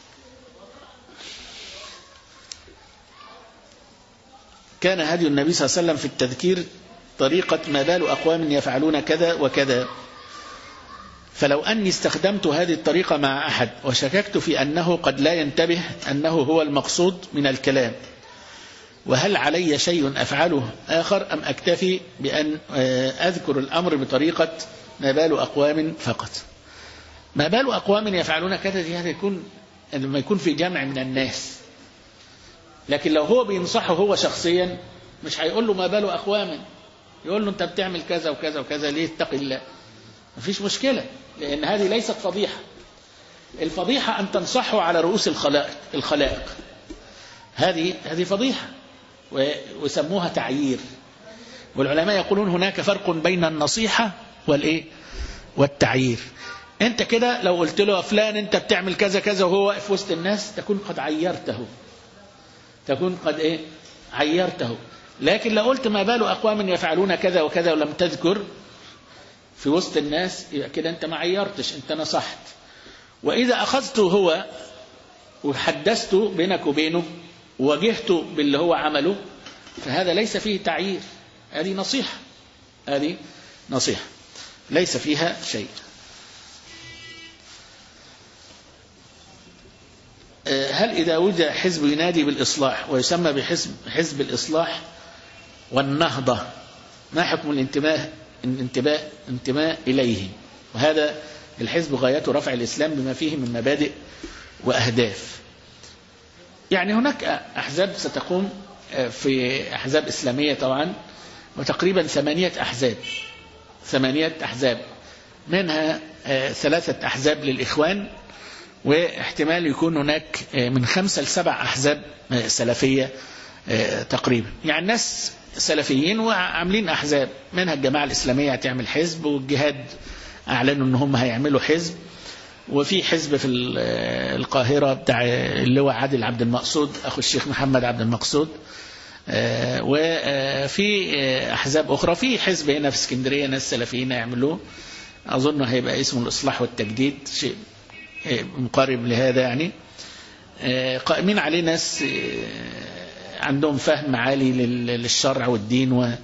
[SPEAKER 3] كان هدي النبي صلى الله عليه وسلم في التذكير طريقة ما بال أقوام يفعلون كذا وكذا، فلو أني استخدمت هذه الطريقة مع أحد وشككت في أنه قد لا ينتبه أنه هو المقصود من الكلام، وهل علي شيء أفعله آخر أم أكتفي بأن أذكر الأمر بطريقة ما بال أقوام فقط؟ ما بال أقوام يفعلون كذا دي هذا يكون لما يكون في جمع من الناس، لكن لو هو بينصحه هو شخصيا مش هيقول له ما بال أقوام، يقول له أنت بتعمل كذا وكذا وكذا ليه، اتق الله، مفيش مشكلة، لأن هذه ليست فضيحة. الفضيحة أن تنصحه على رؤوس الخلائق الخلائق هذه هذه فضيحة ويسموها تعيير. والعلماء يقولون هناك فرق بين النصيحة والإيه والتعيير. أنت كده لو قلت له فلان أنت بتعمل كذا كذا وهو واقف وسط الناس تكون قد عيرته، تكون قد إيه عيرته. لكن لو قلت ما بال أقوام يفعلون كذا وكذا ولم تذكر في وسط الناس يبقى كده أنت ما عيرتش، أنت نصحت. وإذا أخذته هو وحدثته بينك وبينه وواجهته باللي هو عمله فهذا ليس فيه تعيير، هذه نصيحة، هذه نصيحة ليس فيها شيء. هل إذا وجد حزب ينادي بالإصلاح ويسمى بحزب حزب الإصلاح والنهضة ما حكم الانتماء الانتماء انتماء إليه؟ وهذا الحزب غايته رفع الإسلام بما فيه من مبادئ وأهداف. يعني هناك أحزاب ستقوم في أحزاب إسلامية طبعا، وتقريبا ثمانية أحزاب ثمانية أحزاب منها ثلاثة أحزاب للإخوان، واحتمال يكون هناك من خمسة لسبع أحزاب سلفية تقريبا. يعني الناس سلفيين وعاملين أحزاب، منها الجماعة الإسلامية هتعمل حزب، والجهاد أعلنوا أنهم هيعملوا حزب، وفي حزب في القاهرة بتاع اللواء عادل عبد المقصود أخو الشيخ محمد عبد المقصود، وفي أحزاب أخرى، في حزب هنا في اسكندرية ناس سلفيين يعملوه أظن هيبقى اسمه الإصلاح والتجديد، شيء مقارب لهذا. يعني قائمين عليه ناس عندهم فهم عالي للشرع والدين. و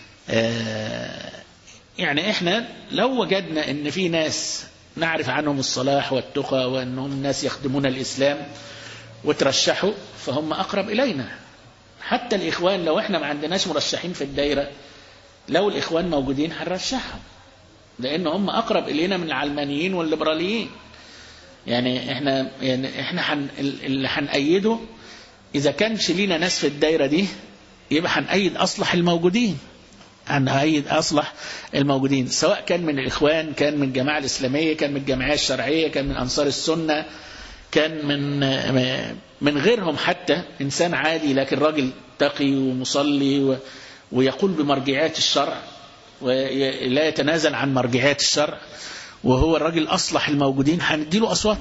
[SPEAKER 3] يعني احنا لو وجدنا ان في ناس نعرف عنهم الصلاح والتقى وانهم ناس يخدمون الإسلام وترشحوا فهم أقرب إلينا. حتى الإخوان لو احنا ما عندناش مرشحين في الدائرة، لو الإخوان موجودين هنرشحهم، لأن هم أقرب إلينا من العلمانيين والليبراليين. يعني احنا يعني احنا حن اللي هنأيده إذا كانش لينا ناس في الدائرة دي يبقى هنأيد أصلح الموجودين، هنأيد أصلح الموجودين، سواء كان من الإخوان، كان من الجماعة الإسلامية، كان من الجمعية الشرعية، كان من أنصار السنة، كان من من غيرهم، حتى إنسان عادي لكن راجل تقي ومصلي ويقول بمرجعات الشرع ولا يتنازل عن مرجعات الشرع، وهو الراجل أصلح الموجودين، هنديله أصوات.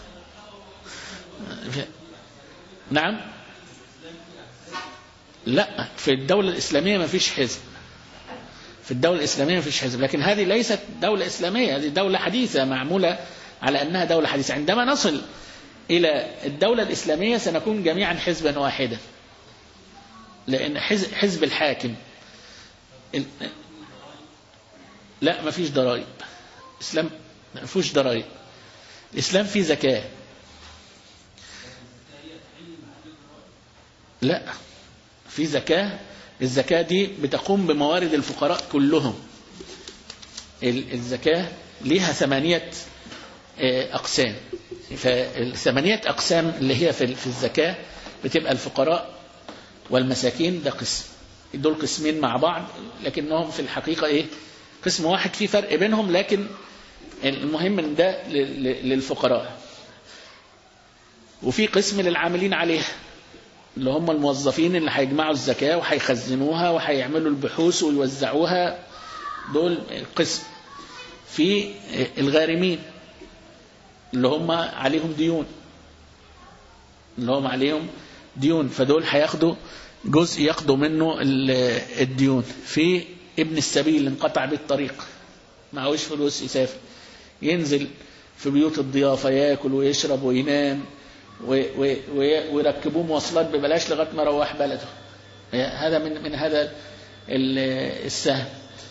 [SPEAKER 3] نعم، لا، في الدولة الإسلامية ما فيش حزب، في الدولة الإسلامية ما فيش حزب، لكن هذه ليست دولة إسلامية، هذه دولة حديثة معمولة على أنها دولة حديثة. عندما نصل إلى الدولة الإسلامية سنكون جميعا حزبا واحدا، لأن حزب, حزب الحاكم لا ما فيش ضرائب، الإسلام ما فيش ضرائب، الإسلام فيه زكاة، لا في زكاة، الزكاة دي بتقوم بموارد الفقراء كلهم، الزكاة ليها ثمانية أقسام. فالثمانية أقسام اللي هي في الزكاة بتبقى الفقراء والمساكين، ده قسم، دول قسمين مع بعض لكنهم في الحقيقة إيه قسم واحد، في فرق بينهم، لكن المهم ان ده للفقراء. وفي قسم للعاملين عليها اللي هم الموظفين اللي هيجمعوا الزكاة وهيخزنوها وهيعملوا البحوث ويوزعوها، دول قسم. في الغارمين اللي هم عليهم ديون اللي هم عليهم ديون فدول هياخدوا جزء ياخدوا منه الديون. في ابن السبيل اللي انقطع بالطريق معهوش فلوس يسافر، ينزل في بيوت الضيافة ياكل ويشرب وينام ويركبوه مواصلات ببلاش لغاية ما روح بلده. هذا من من هذا السهم.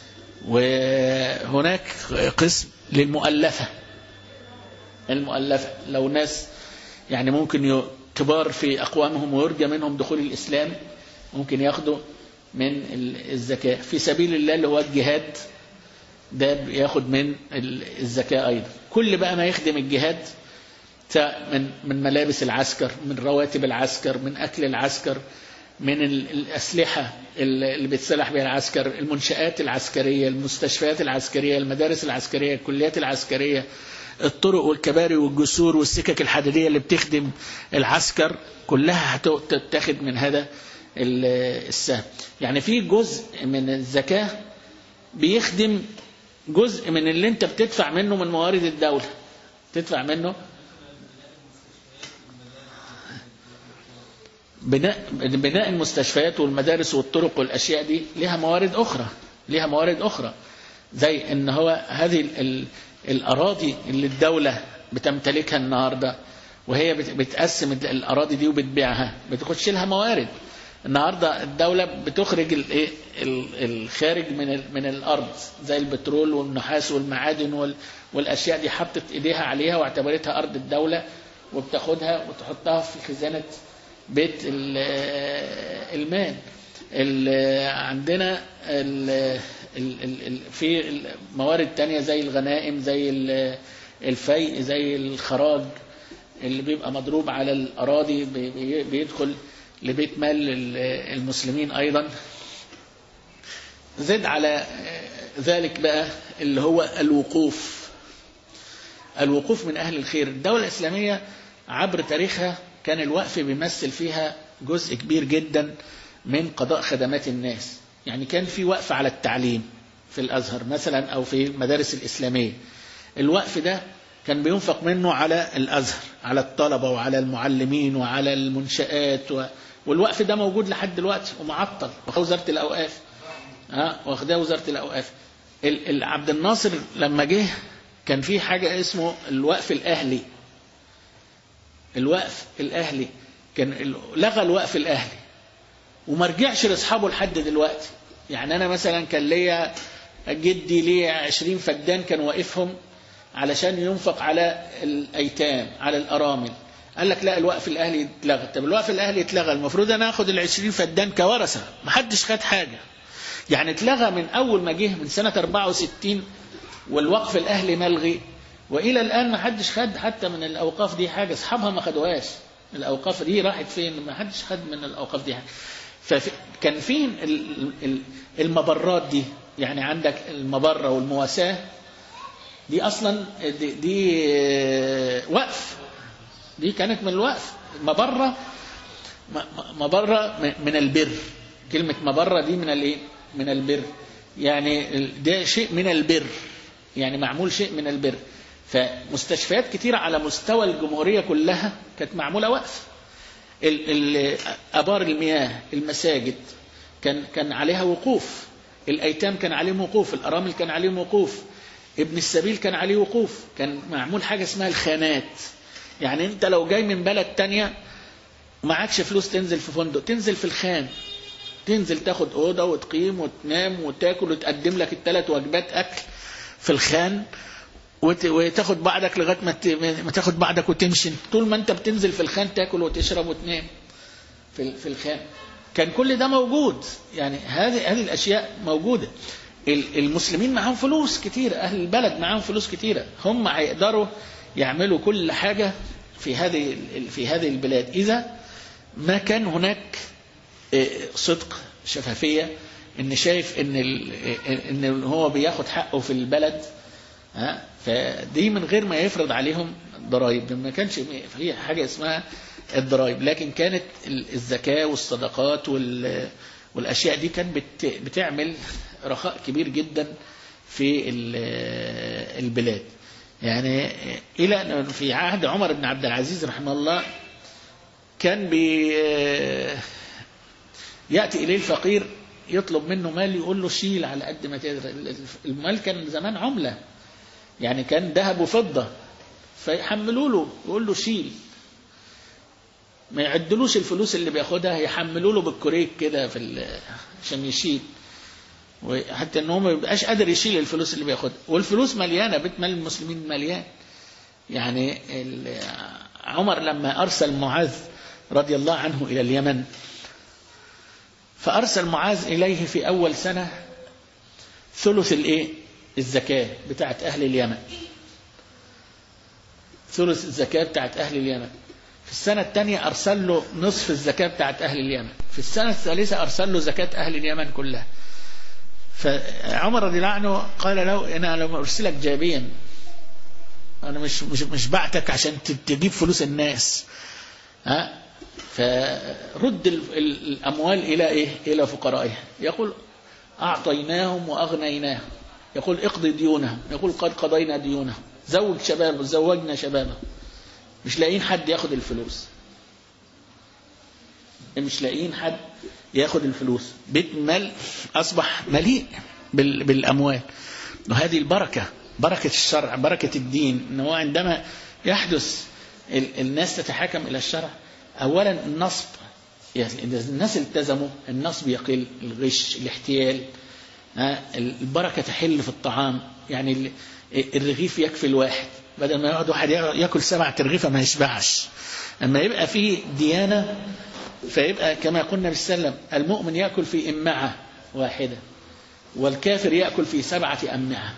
[SPEAKER 3] وهناك قسم للمؤلفة. المؤلفة لو ناس يعني ممكن كبار في أقوامهم ويرجى منهم دخول الإسلام ممكن ياخدوا من الزكاة. في سبيل الله اللي هو الجهاد ده بياخد من الزكاة أيضا. كل بقى ما يخدم الجهاد من من ملابس العسكر، من رواتب العسكر، من أكل العسكر، من الأسلحة اللي بيتسلح بها العسكر، المنشآت العسكرية، المستشفيات العسكرية، المدارس العسكرية، الكليات العسكرية، الطرق والكباري والجسور والسكك الحديدية اللي بتخدم العسكر، كلها هتتاخد من هذا السهم. يعني في جزء من الزكاة بيخدم جزء من اللي انت بتدفع منه من موارد الدولة، تدفع منه بناء بناء المستشفيات والمدارس والطرق والأشياء دي لها موارد أخرى لها موارد أخرى زي ان هو هذه ال الأراضي اللي الدولة بتمتلكها النهاردة وهي بتقسم الأراضي دي وبتبيعها بتخش لها موارد. النهاردة الدولة بتخرج الخارج من من الأرض زي البترول والنحاس والمعادن والأشياء دي، حطت إيديها عليها واعتبرتها أرض الدولة وبتاخدها وتحطها في خزانة بيت المال. عندنا في موارد تانية زي الغنائم، زي الفيء، زي الخراج اللي بيبقى مضروب على الأراضي بيدخل لبيت مال المسلمين أيضا. زد على ذلك بقى اللي هو الوقوف. الوقوف من أهل الخير. الدولة الإسلامية عبر تاريخها كان الوقف بيمثل فيها جزء كبير جدا من قضاء خدمات الناس. يعني كان في وقف على التعليم في الأزهر مثلا أو في المدارس الإسلامية، الوقف ده كان بينفق منه على الأزهر، على الطلبة وعلى المعلمين وعلى المنشآت و... والوقف ده موجود لحد دلوقتي ومعطل، واخداه وزارة الأوقاف ها واخداه وزارة الأوقاف. ال... عبد الناصر لما جه كان في حاجة اسمه الوقف الأهلي. الوقف الأهلي كان لغى الوقف الأهلي وما رجعش لاصحابه لحد دلوقتي. يعني أنا مثلا كان ليا جدي ليه عشرين فدان كان واقفهم علشان ينفق على الأيتام على الأرامل. قال لك لا الوقف الأهلي اتلغى. طب الوقف الأهلي اتلغى، المفروض أنا أخذ العشرين فدان كورثة، محدش خد حاجة. يعني اتلغى من أول ما جه من سنة أربعة وستين والوقف الأهلي ملغي، وإلى الآن محدش خد حتى من الأوقاف دي حاجة، أصحابها ما خدوهاش. الأوقاف دي راحت فين؟ محدش خد من الأوقاف دي حاجة. فكان فين المبرات دي؟ يعني عندك المبرة والمواساة دي أصلا دي, دي وقف، دي كانت من الوقف. مبرة مبرة من البر، كلمة مبرة دي من الايه؟ من البر، يعني ده شيء من البر، يعني معمول شيء من البر. فمستشفيات كتيرة على مستوى الجمهورية كلها كانت معمولة وقف. أبار المياه، المساجد كان كان عليها وقوف، الأيتام كان عليهم وقوف، الأرامل كان عليهم وقوف، ابن السبيل كان عليه وقوف. كان معمول حاجة اسمها الخانات. يعني انت لو جاي من بلد تانية ومعكش فلوس تنزل في فندق، تنزل في الخان، تنزل تاخد أوضة وتقيم وتنام وتاكل وتقدم لك الثلاث وجبات أكل في الخان وتاخد بعضك لغاية ما تاخد بعضك وتمشي. طول ما انت بتنزل في الخان تاكل وتشرب وتنام في في الخان. كان كل ده موجود. يعني هذه هذه الأشياء موجودة. المسلمين معهم فلوس كتير، أهل البلد معهم فلوس كتيرة، هم هيقدروا يعملوا كل حاجة في هذه في هذه البلاد إذا ما كان هناك صدق شفافية، إن شايف إن إن هو بياخد حقه في البلد، ها، فدي من غير ما يفرض عليهم ضرائب. ما كانش في حاجة اسمها الضرائب، لكن كانت الزكاة والصدقات والأشياء دي كانت بتعمل رخاء كبير جدا في البلاد. يعني إلى في عهد عمر بن عبد العزيز رحمه الله كان بي يأتي إليه الفقير يطلب منه مال، يقول له شيل على قد ما تقدر. المال كان زمان عملة، يعني كان ذهب وفضة، فيحملوا له يقول له شيل، ما يعدلوش الفلوس اللي بياخدها، يحملوا له بالكوريك كده في عشان يشيل، وحتى ان هو ما يبقاش قادر يشيل الفلوس اللي بياخدها. والفلوس مليانه، بيت مال المسلمين مليان. يعني عمر لما ارسل معاذ رضي الله عنه الى اليمن، فارسل معاذ اليه في اول سنه ثلث الايه الزكاه بتاعت اهل اليمن، ثلث الزكاه بتاعت اهل اليمن. في السنة الثانية أرسل له نصف الزكاة بتاعت أهل اليمن. في السنة الثالثة أرسل له زكاة أهل اليمن كلها. فعمر رضي الله عنه قال له أنا لما أرسلك جابيا، أنا مش مش مش بعتك عشان تجيب فلوس الناس، ها، فرد الأموال إلى إيه؟ إلى فقرائها. يقول أعطيناهم وأغنيناهم، يقول اقضي ديونهم، يقول قد قضينا ديونهم، زوج شباب زوجنا شبابهم. مش لاقيين حد ياخد الفلوس، مش لاقيين حد ياخد الفلوس. بيت مال أصبح مليء بالأموال. وهذه البركة، بركة الشرع، بركة الدين، إنه عندما يحدث الناس تتحاكم إلى الشرع، أولا النصب، يعني إذا الناس التزموا النصب يقل، الغش، الاحتيال، البركة تحل في الطعام. يعني الرغيف يكفي الواحد، بدل ما يقعد واحد يأكل سبعة رغيفة ما يشبعش. أما يبقى في ديانة، فيبقى كما قلنا بالسلم المؤمن يأكل في إمعة واحدة، والكافر يأكل في سبعة أمعة.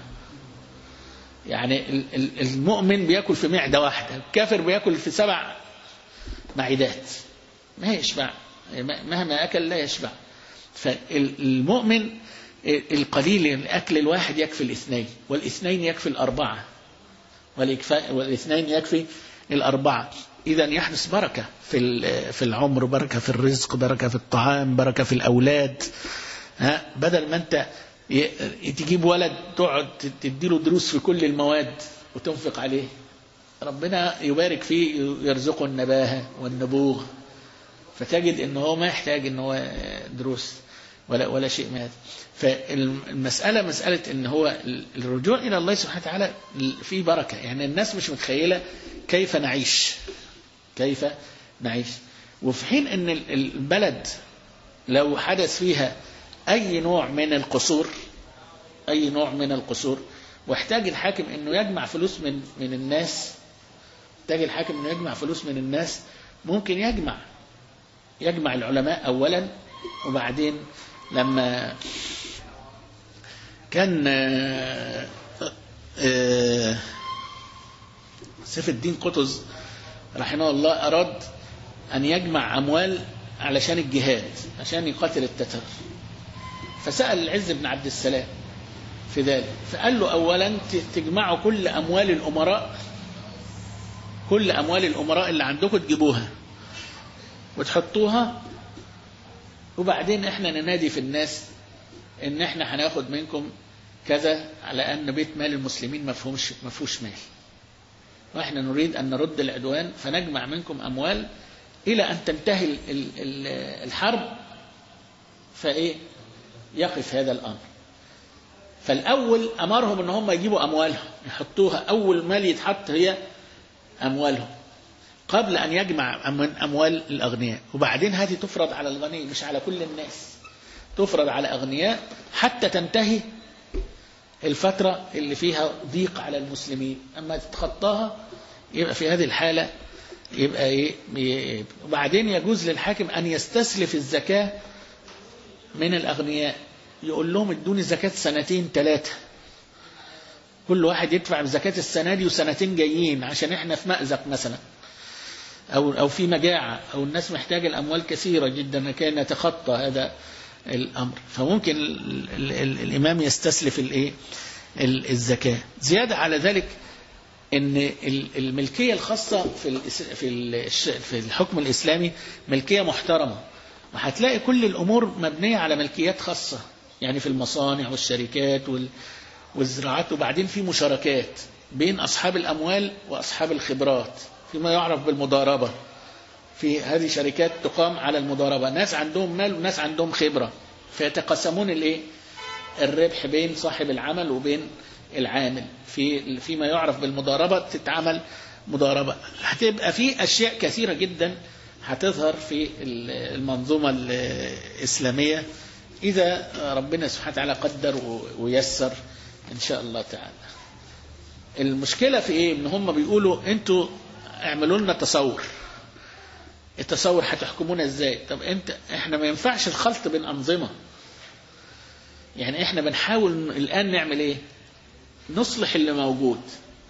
[SPEAKER 3] يعني المؤمن بيأكل في معدة واحدة، الكافر بيأكل في سبع معدات ما يشبع، مهما أكل لا يشبع. فالمؤمن القليل الأكل الواحد يكفي الاثنين، والاثنين يكفي الأربعة، والاثنين يكفي الأربعة. إذا يحدث بركة في في العمر، بركة في الرزق، بركة في الطعام، بركة في الأولاد. ها، بدل ما أنت تجيب ولد تقعد تديله دروس في كل المواد وتنفق عليه، ربنا يبارك فيه، يرزقه النباهة والنبوغ، فتجد إنه هو ما يحتاج إنه هو دروس ولا ولا شيء من هذا. فالمسألة مسألة إن هو الرجوع إلى الله سبحانه وتعالى في بركة. يعني الناس مش متخيلة كيف نعيش، كيف نعيش. وفي حين إن البلد لو حدث فيها أي نوع من القصور، أي نوع من القصور، واحتاج الحاكم إنه يجمع فلوس من من الناس، احتاج الحاكم إنه يجمع فلوس من الناس، ممكن يجمع يجمع العلماء أولا، وبعدين لما كان سيف الدين قطز رحمه الله أراد أن يجمع أموال علشان الجهاد، عشان يقاتل التتر، فسأل العز بن عبد السلام في ذلك، فقال له أولا تجمعوا كل أموال الأمراء، كل أموال الأمراء اللي عندكم تجيبوها وتحطوها، وبعدين احنا ننادي في الناس ان احنا هناخد منكم كذا، على ان بيت مال المسلمين ما فيهوش ما فيهوش مال، واحنا نريد ان نرد العدوان، فنجمع منكم اموال الى ان تنتهي الحرب، فايه يقف هذا الامر. فالاول امرهم ان هم يجيبوا اموالهم يحطوها، اول مال يتحط هي اموالهم قبل أن يجمع من أموال الأغنياء، وبعدين هذه تفرض على الغني مش على كل الناس، تفرض على أغنياء حتى تنتهي الفترة اللي فيها ضيق على المسلمين. أما تتخطاها يبقى في هذه الحالة يبقى إيه، وبعدين يجوز للحاكم أن يستسلف الزكاة من الأغنياء، يقول لهم ادوني زكاة سنتين ثلاثة، كل واحد يدفع زكاة السنة دي وسنتين جايين عشان احنا في مأزق مثلا، أو أو في مجاعة، أو الناس محتاجة الأموال كثيرة جدا كان يتخطى هذا الأمر، فممكن ال ال ال الإمام يستسلف الإيه الزكاة. زيادة على ذلك إن الملكية الخاصة في في في الحكم الإسلامي ملكية محترمة، وهتلاقي كل الأمور مبنية على ملكيات خاصة، يعني في المصانع والشركات والزراعات، وبعدين في مشاركات بين أصحاب الأموال وأصحاب الخبرات فيما يعرف بالمضاربة. في هذه شركات تقام على المضاربة، ناس عندهم مال وناس عندهم خبرة، فيتقسمون الايه الربح بين صاحب العمل وبين العامل. في فيما يعرف بالمضاربة تتعمل مضاربة. هتبقى في أشياء كثيرة جدا هتظهر في المنظومة الإسلامية إذا ربنا سبحانه وتعالى قدر ويسر إن شاء الله تعالى. المشكلة في إيه؟ إن هم بيقولوا أنتوا اعملوا لنا تصور، التصور هتحكمونا إزاي؟ طب أنت إحنا ما ينفعش الخلط بين أنظمة، يعني إحنا بنحاول الآن نعمل إيه؟ نصلح اللي موجود،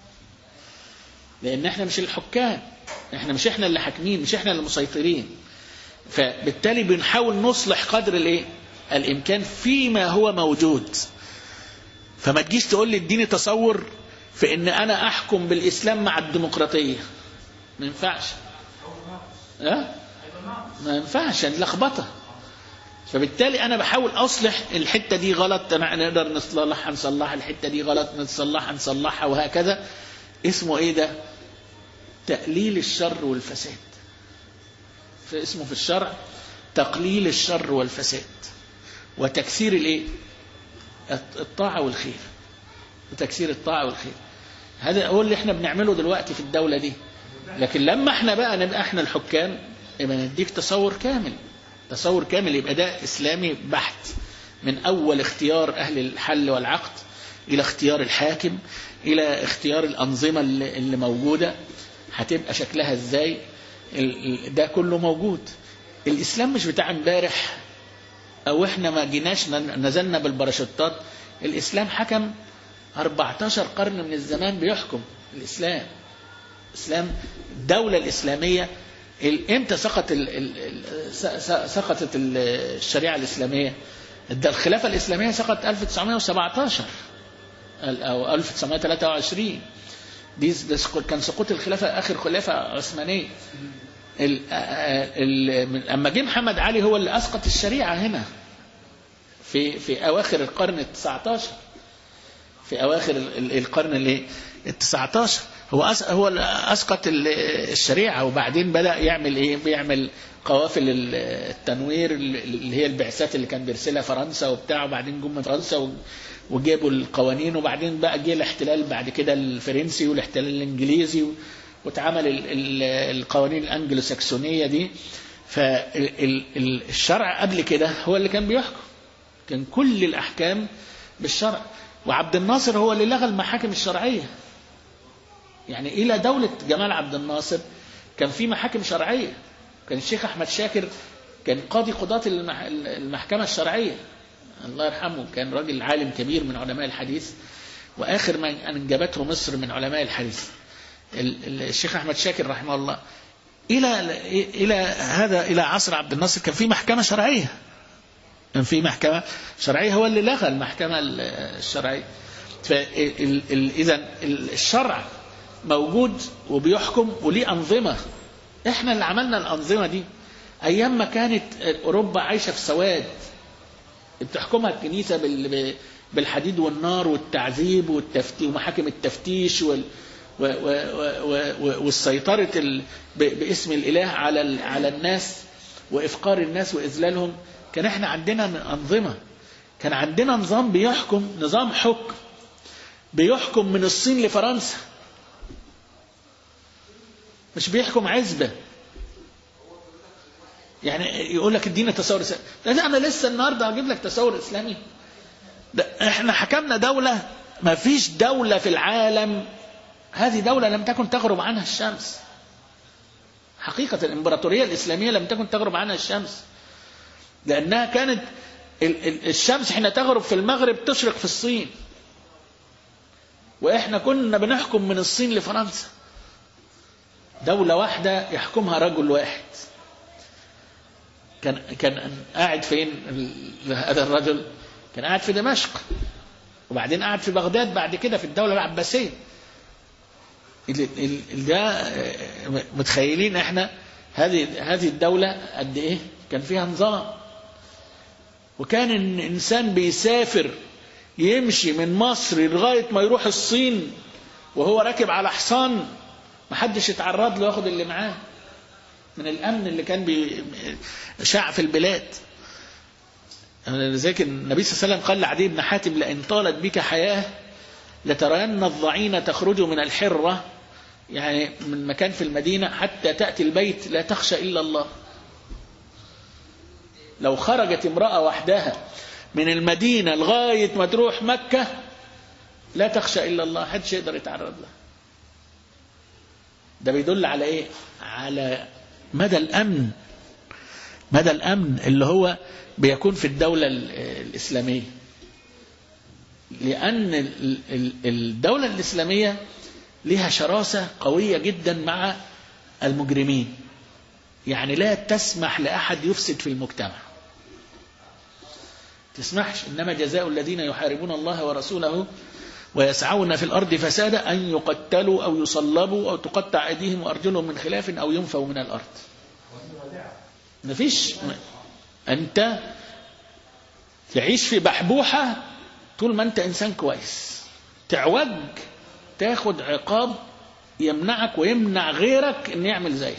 [SPEAKER 3] لأن إحنا مش الحكام، إحنا مش إحنا اللي حاكمين، مش إحنا اللي مسيطرين، فبالتالي بنحاول نصلح قدر الإيه؟ الإمكان فيما هو موجود. فما تجيش تقول لي اديني تصور في إن أنا أحكم بالإسلام مع الديمقراطية، ما ينفعش، أه؟ ما ينفعش، لخبطة. فبالتالي أنا بحاول أصلح الحتة دي غلط، أنا نقدر نصلحها نصلحها، الحتة دي غلط نصلحها نصلحها، وهكذا. اسمه إيه ده؟ تقليل الشر والفساد. فاسمه في الشرع تقليل الشر والفساد وتكسير الإيه؟ الطاعة والخير، وتكسير الطاعة والخير. هذا هو اللي احنا بنعمله دلوقتي في الدولة دي. لكن لما احنا بقى نبقى احنا الحكام يبقى نديك تصور كامل، تصور كامل يبقى ده إسلامي بحت، من أول اختيار أهل الحل والعقد إلى اختيار الحاكم إلى اختيار الأنظمة اللي موجودة هتبقى شكلها ازاي، ده كله موجود. الإسلام مش بتاع امبارح، أو احنا ما جيناش نزلنا بالباراشوتات. الإسلام حكم أربعتاشر قرن من الزمان بيحكم. الإسلام الإسلام الدولة الإسلامية امتى سقط ال ال سقطت الشريعة الإسلامية؟ الخلافة الإسلامية سقطت ألف وتسعمائة وسبعة عشر أو ألف وتسعمائة وثلاثة وعشرين، دي كان سقوط الخلافة آخر خلافة عثمانية. أما جه محمد علي هو اللي أسقط الشريعة هنا في في أواخر القرن التسعة عشر، في أواخر القرن التسعة عشر هو هو أسقط الشريعة. وبعدين بدأ يعمل إيه؟ بيعمل قوافل التنوير اللي هي البعثات اللي كان بيرسلها فرنسا وبتاع، وبعدين جم من فرنسا وجابوا القوانين، وبعدين بقى جه الاحتلال بعد كده الفرنسي والاحتلال الإنجليزي، واتعمل القوانين الأنجلو ساكسونية دي. فالشرع قبل كده هو اللي كان بيحكم، كان كل الأحكام بالشرع. وعبد الناصر هو اللي لغى المحاكم الشرعية، يعني إلى دولة جمال عبد الناصر كان في محاكم شرعية. كان الشيخ أحمد شاكر كان قاضي قضاة المحكمة الشرعية، الله يرحمه، كان راجل عالم كبير من علماء الحديث، وآخر ما أنجبته مصر من علماء الحديث الشيخ أحمد شاكر رحمه الله. إلى إلى هذا إلى عصر عبد الناصر كان في محكمة شرعية، كان في محكمة شرعية، هو اللي لغى المحكمة الشرعية. فإذا الشرع موجود وبيحكم وليه أنظمة. إحنا اللي عملنا الأنظمة دي أيام ما كانت أوروبا عايشة في سواد، بتحكمها الكنيسة بالحديد والنار والتعذيب والتفتيش ومحاكم التفتيش وال والسيطرة باسم الإله على على الناس وإفقار الناس وإذلالهم. كان إحنا عندنا أنظمة، كان عندنا نظام بيحكم، نظام حكم بيحكم من الصين لفرنسا، مش بيحكم عزبة. يعني يقول لك ادينا تصور إسلامي، ده أنا لسه النهاردة هجيب لك تصور إسلامي. ده إحنا حكمنا دولة ما فيش دولة في العالم، هذه دولة لم تكن تغرب عنها الشمس. حقيقة الإمبراطورية الإسلامية لم تكن تغرب عنها الشمس، لأنها كانت الشمس حين تغرب في المغرب تشرق في الصين، وإحنا كنا بنحكم من الصين لفرنسا، دولة واحدة يحكمها رجل واحد. كان كان قاعد فين هذا الرجل؟ كان قاعد في دمشق، وبعدين قاعد في بغداد بعد كده في الدولة العباسية. ده متخيلين احنا هذه هذه الدولة قد ايه كان فيها نظام. وكان الانسان بيسافر يمشي من مصر لغاية ما يروح الصين وهو راكب على حصان، محدش يتعرض له ياخد اللي معاه من الامن اللي كان شاع في البلاد. لذلك النبي صلى الله عليه وسلم قال لعدي بن حاتم: لئن طالت بك حياة لترين الضعين تخرج من الحرة، يعني من مكان في المدينة، حتى تأتي البيت لا تخشى إلا الله. لو خرجت امرأة وحدها من المدينة لغاية ما تروح مكة لا تخشى إلا الله، حدش يقدر يتعرض لها. ده بيدل على إيه؟ على مدى الأمن، مدى الأمن اللي هو بيكون في الدولة الإسلامية. لأن الدولة الإسلامية لها شراسة قوية جدا مع المجرمين، يعني لا تسمح لأحد يفسد في المجتمع، تسمحش. إنما جزاء الذين يحاربون الله ورسوله ويسعون في الأرض فسادا أن يقتلوا أو يصلبوا أو تقطع أيديهم وأرجلهم من خلاف أو ينفوا من الأرض. مفيش، أنت تعيش في بحبوحة طول ما أنت إنسان كويس، تعوج تاخد عقاب يمنعك ويمنع غيرك أن يعمل زيك.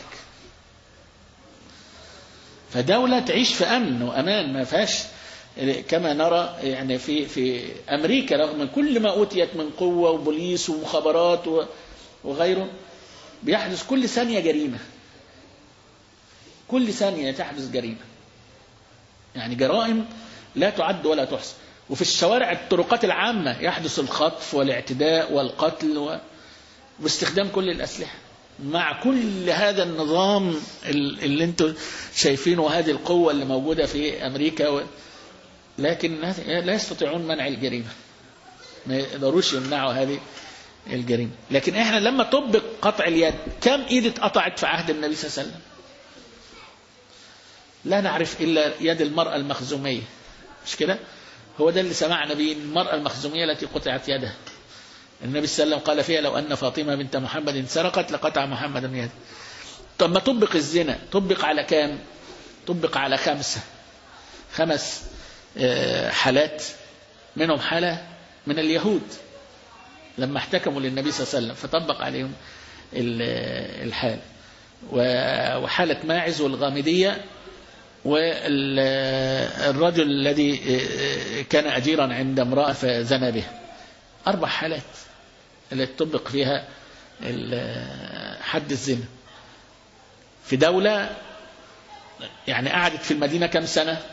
[SPEAKER 3] فدولة تعيش في أمن وأمان، ما فيهاش كما نرى يعني في في أمريكا، رغم كل ما أوتيت من قوة وبوليس ومخابرات وغيره، بيحدث كل ثانية جريمة، كل ثانية تحدث جريمة، يعني جرائم لا تعد ولا تحصى. وفي الشوارع الطرقات العامة يحدث الخطف والاعتداء والقتل و... واستخدام كل الأسلحة، مع كل هذا النظام اللي انتم شايفينه وهذه القوة اللي موجودة في أمريكا و... لكن لا يستطيعون منع الجريمة، ما يقدروش يمنعوا هذه الجريمة. لكن احنا لما طبق قطع اليد، كم ايد اتقطعت في عهد النبي صلى الله عليه وسلم؟ لا نعرف إلا يد المرأة المخزومية، مش كده؟ هو ده اللي سمعنا به، المرأة المخزومية التي قطعت يدها. النبي صلى الله عليه وسلم قال فيها: لو أن فاطمة بنت محمد سرقت لقطع محمد يده. طب ما طبق الزنا، طبق على كام؟ طبق على خمسة خمس حالات، منهم حالة من اليهود لما احتكموا للنبي صلى الله عليه وسلم فطبق عليهم الحال، وحالة ماعز والغامدية، والرجل الذي كان أجيرا عند امرأة فزنى به. أربع حالات اللي تطبق فيها حد الزنا في دولة يعني قعدت في المدينة كم سنة؟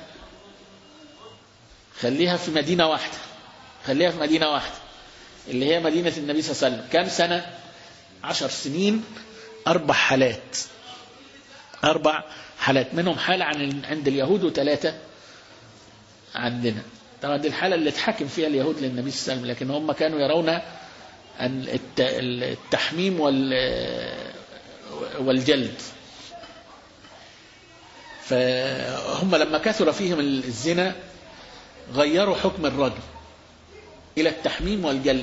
[SPEAKER 3] خليها في مدينة واحدة، خليها في مدينة واحدة اللي هي مدينة النبي صلى الله عليه وسلم، كم سنة؟ عشر سنين، أربع حالات، أربع حالات، منهم حالة عن عند اليهود وثلاثة عندنا. طبعا دي الحالة اللي اتحكم فيها اليهود للنبي صلى الله عليه وسلم، لكن هم كانوا يرون أن التحميم والجلد. فهم لما كثر فيهم الزنا غيروا حكم الرجل إلى التحميم والجلد.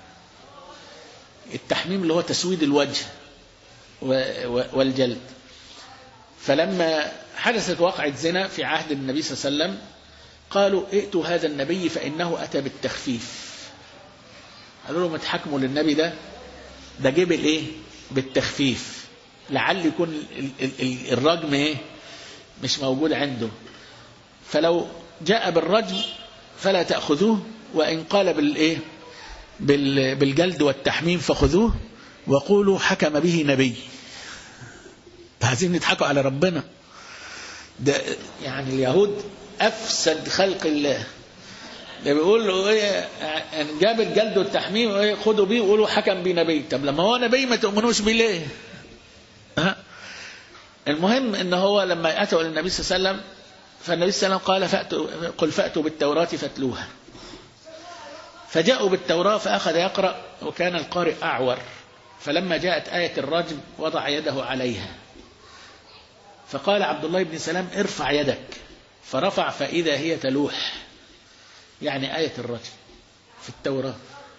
[SPEAKER 3] التحميم اللي هو تسويد الوجه والجلد. فلما حدثت واقعة زنا في عهد النبي صلى الله عليه وسلم قالوا: ائتوا هذا النبي فإنه أتى بالتخفيف. قالوا لهم: اتحكموا للنبي ده، ده جيب الايه؟ بالتخفيف، لعل يكون الرجم ايه؟ مش موجود عنده، فلو جاء بالرجم فلا تأخذوه، وإن قال بالايه؟ بالجلد والتحميم فخذوه، وقولوا حكم به نبي. عايزين نضحكوا على ربنا. ده يعني اليهود أفسد خلق الله. ده بيقول له ايه؟ جاب الجلد والتحميم ايه؟ خدوا بيه وقولوا حكم به نبي. طب لما هو نبي ما تؤمنوش بيه ليه؟ ها؟ المهم ان هو لما اتوا النبي صلى الله عليه وسلم فالنبي صلى الله عليه وسلم قال فأتوا قل فأتوا بالتوراة فاتلوها. فجاءوا بالتوراة فأخذ يقرأ وكان القارئ أعور، فلما جاءت آية الرجم وضع يده عليها، فقال عبد الله بن سلام ارفع يدك، فرفع فإذا هي تلوح، يعني آية الرجم في التوراة.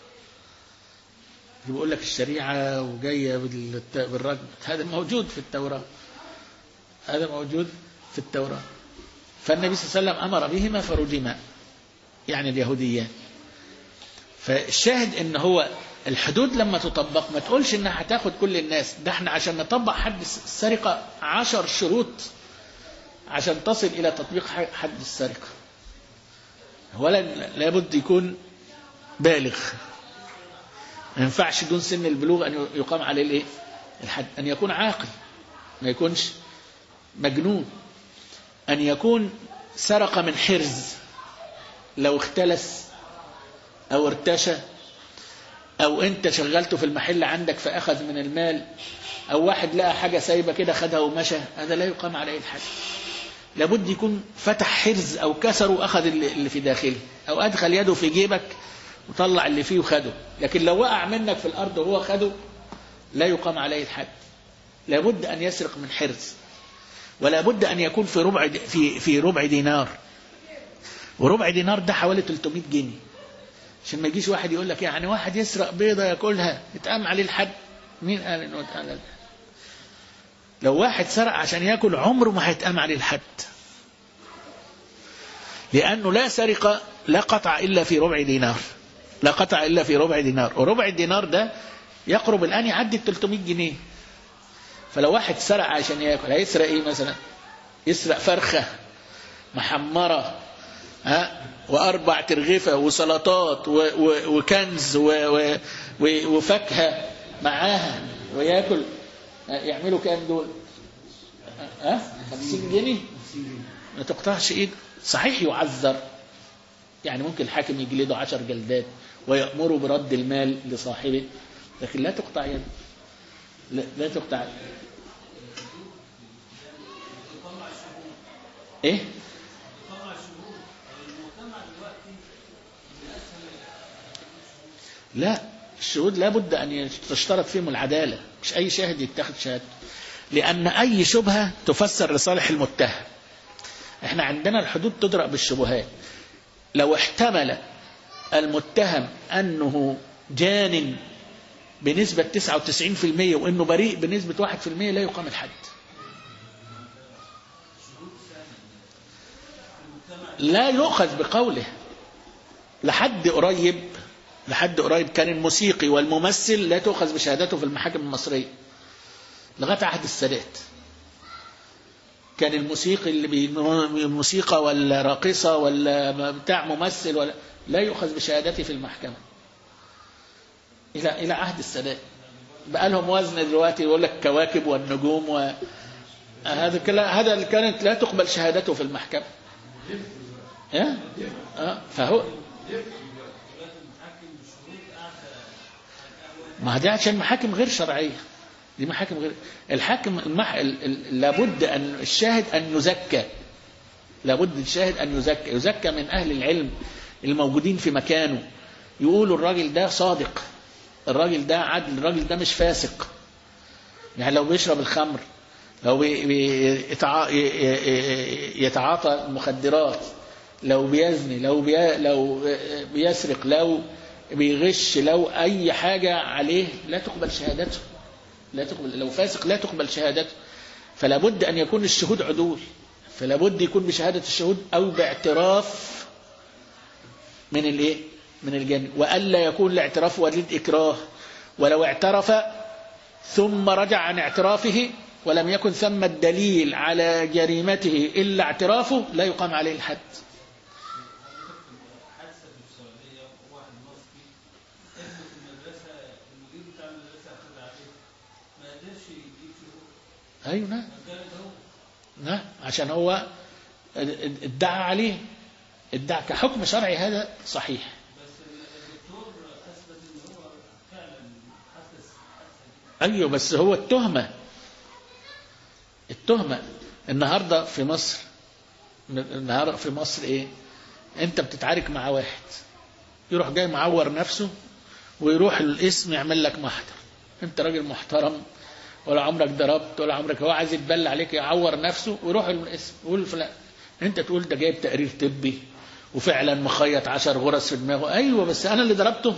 [SPEAKER 3] بيقول لك الشريعة وجاية بالرجم، هذا موجود في التوراة، هذا موجود في التوراة. فالنبي صلى الله عليه وسلم أمر بهما فرجما، يعني اليهوديان. فالشاهد ان هو الحدود لما تطبق ما تقولش انها هتاخد كل الناس، ده احنا عشان نطبق حد السرقة عشر شروط عشان تصل الى تطبيق حد السرقة. اولا لابد يكون بالغ، ما ينفعش دون سن البلوغ ان يقام عليه الايه الحد، ان يكون عاقل ما يكونش مجنون، ان يكون سرق من حرز، لو اختلس او ارتشى، او انت شغلته في المحل عندك فاخذ من المال، او واحد لقى حاجة سايبة كده خدها ومشى، هذا لا يقام عليه الحد. لابد يكون فتح حرز او كسر واخذ اللي في داخله، او ادخل يده في جيبك وطلع اللي فيه وخده. لكن لو وقع منك في الارض وهو خده لا يقام عليه الحد. لابد ان يسرق من حرز، ولا بد ان يكون في ربع في في ربع دينار، وربع دينار ده حوالي ثلاثمائة جنيه، عشان ما يجيش واحد يقول لك يعني واحد يسرق بيضة ياكلها يتقام عليه الحد. مين قال انه يتقام عليه؟ لو واحد سرق عشان ياكل عمره ما هيتقام عليه الحد، لانه لا سرقة لا قطع الا في ربع دينار، لا قطع الا في ربع دينار، وربع الدينار ده يقرب الان يعدي ثلاثمائة جنيه. فلو واحد سرق عشان ياكل هيسرق ايه مثلا؟ يسرق فرخة محمرة ها واربع ترغيفة وسلطات وكنز وفاكهة معاها وياكل، يعملوا كام دول؟ ها خمسين جنيه، ما تقطعش ايد. صحيح يعذر، يعني ممكن الحاكم يجلده عشر جلدات ويأمره برد المال لصاحبه، لكن لا تقطع يد، لا, لا تقطع. ايه لا، الشهود لابد أن تشترط فيهم العدالة، مش أي شاهد يتخذ شهادته، لأن أي شبهة تفسر لصالح المتهم. احنا عندنا الحدود تدرأ بالشبهات. لو احتمل المتهم أنه جان بنسبة تسعة وتسعين بالمئة وأنه بريء بنسبة واحد بالمئة لا يقام الحد. لا يؤخذ بقوله. لحد قريب لحد قريب كان الموسيقي والممثل لا تؤخذ بشهادته في المحاكم المصرية لغاية عهد السادات. كان الموسيقي اللي بالموسيقى ولا راقصة ولا بتاع ممثل ولا لا يؤخذ بشهادته في المحكمة إلى إلى عهد السادات. بقى لهم وزن دلوقتي يقول لك كواكب والنجوم و هذا الكلام، هذا اللي كانت لا تقبل شهادته في المحكمة. ها اه فهو ما ده عشان محاكم غير شرعية، دي محاكم غير الحاكم المح... ال... ال... لابد أن الشاهد أن يزكى، لابد الشاهد أن يزكى يزكى من أهل العلم الموجودين في مكانه، يقولوا الراجل ده صادق، الراجل ده عدل، الراجل ده مش فاسق. يعني لو بيشرب الخمر، لو بي... بي... يتع... يتعاطى المخدرات، لو بيزني، لو بي... لو بيسرق، لو بيغش، لو أي حاجة عليه لا تقبل شهادته، لا تقبل. لو فاسق لا تقبل شهادته. فلا بد أن يكون الشهود عدول، فلا بد يكون بشهادة الشهود أو باعتراف من الايه من الجانب، وألا يكون الاعتراف وليد إكراه. ولو اعترف ثم رجع عن اعترافه ولم يكن ثم الدليل على جريمته إلا اعترافه لا يقام عليه الحد. أيوة نعم نعم، عشان هو ادعى عليه، ادعى كحكم شرعي، هذا صحيح. أيوة بس هو التهمة التهمة النهاردة في مصر النهارده في مصر ايه؟ انت بتتعارك مع واحد يروح جاي معور نفسه ويروح الاسم يعمل لك محضر، انت راجل محترم ولا عمرك ضربت ولا عمرك، هو عايز يتبلى عليك يعور نفسه ويروح الاسم يقول فلان، انت تقول ده جايب تقرير طبي وفعلا مخيط عشر غرز في دماغه، ايوه بس انا اللي ضربته.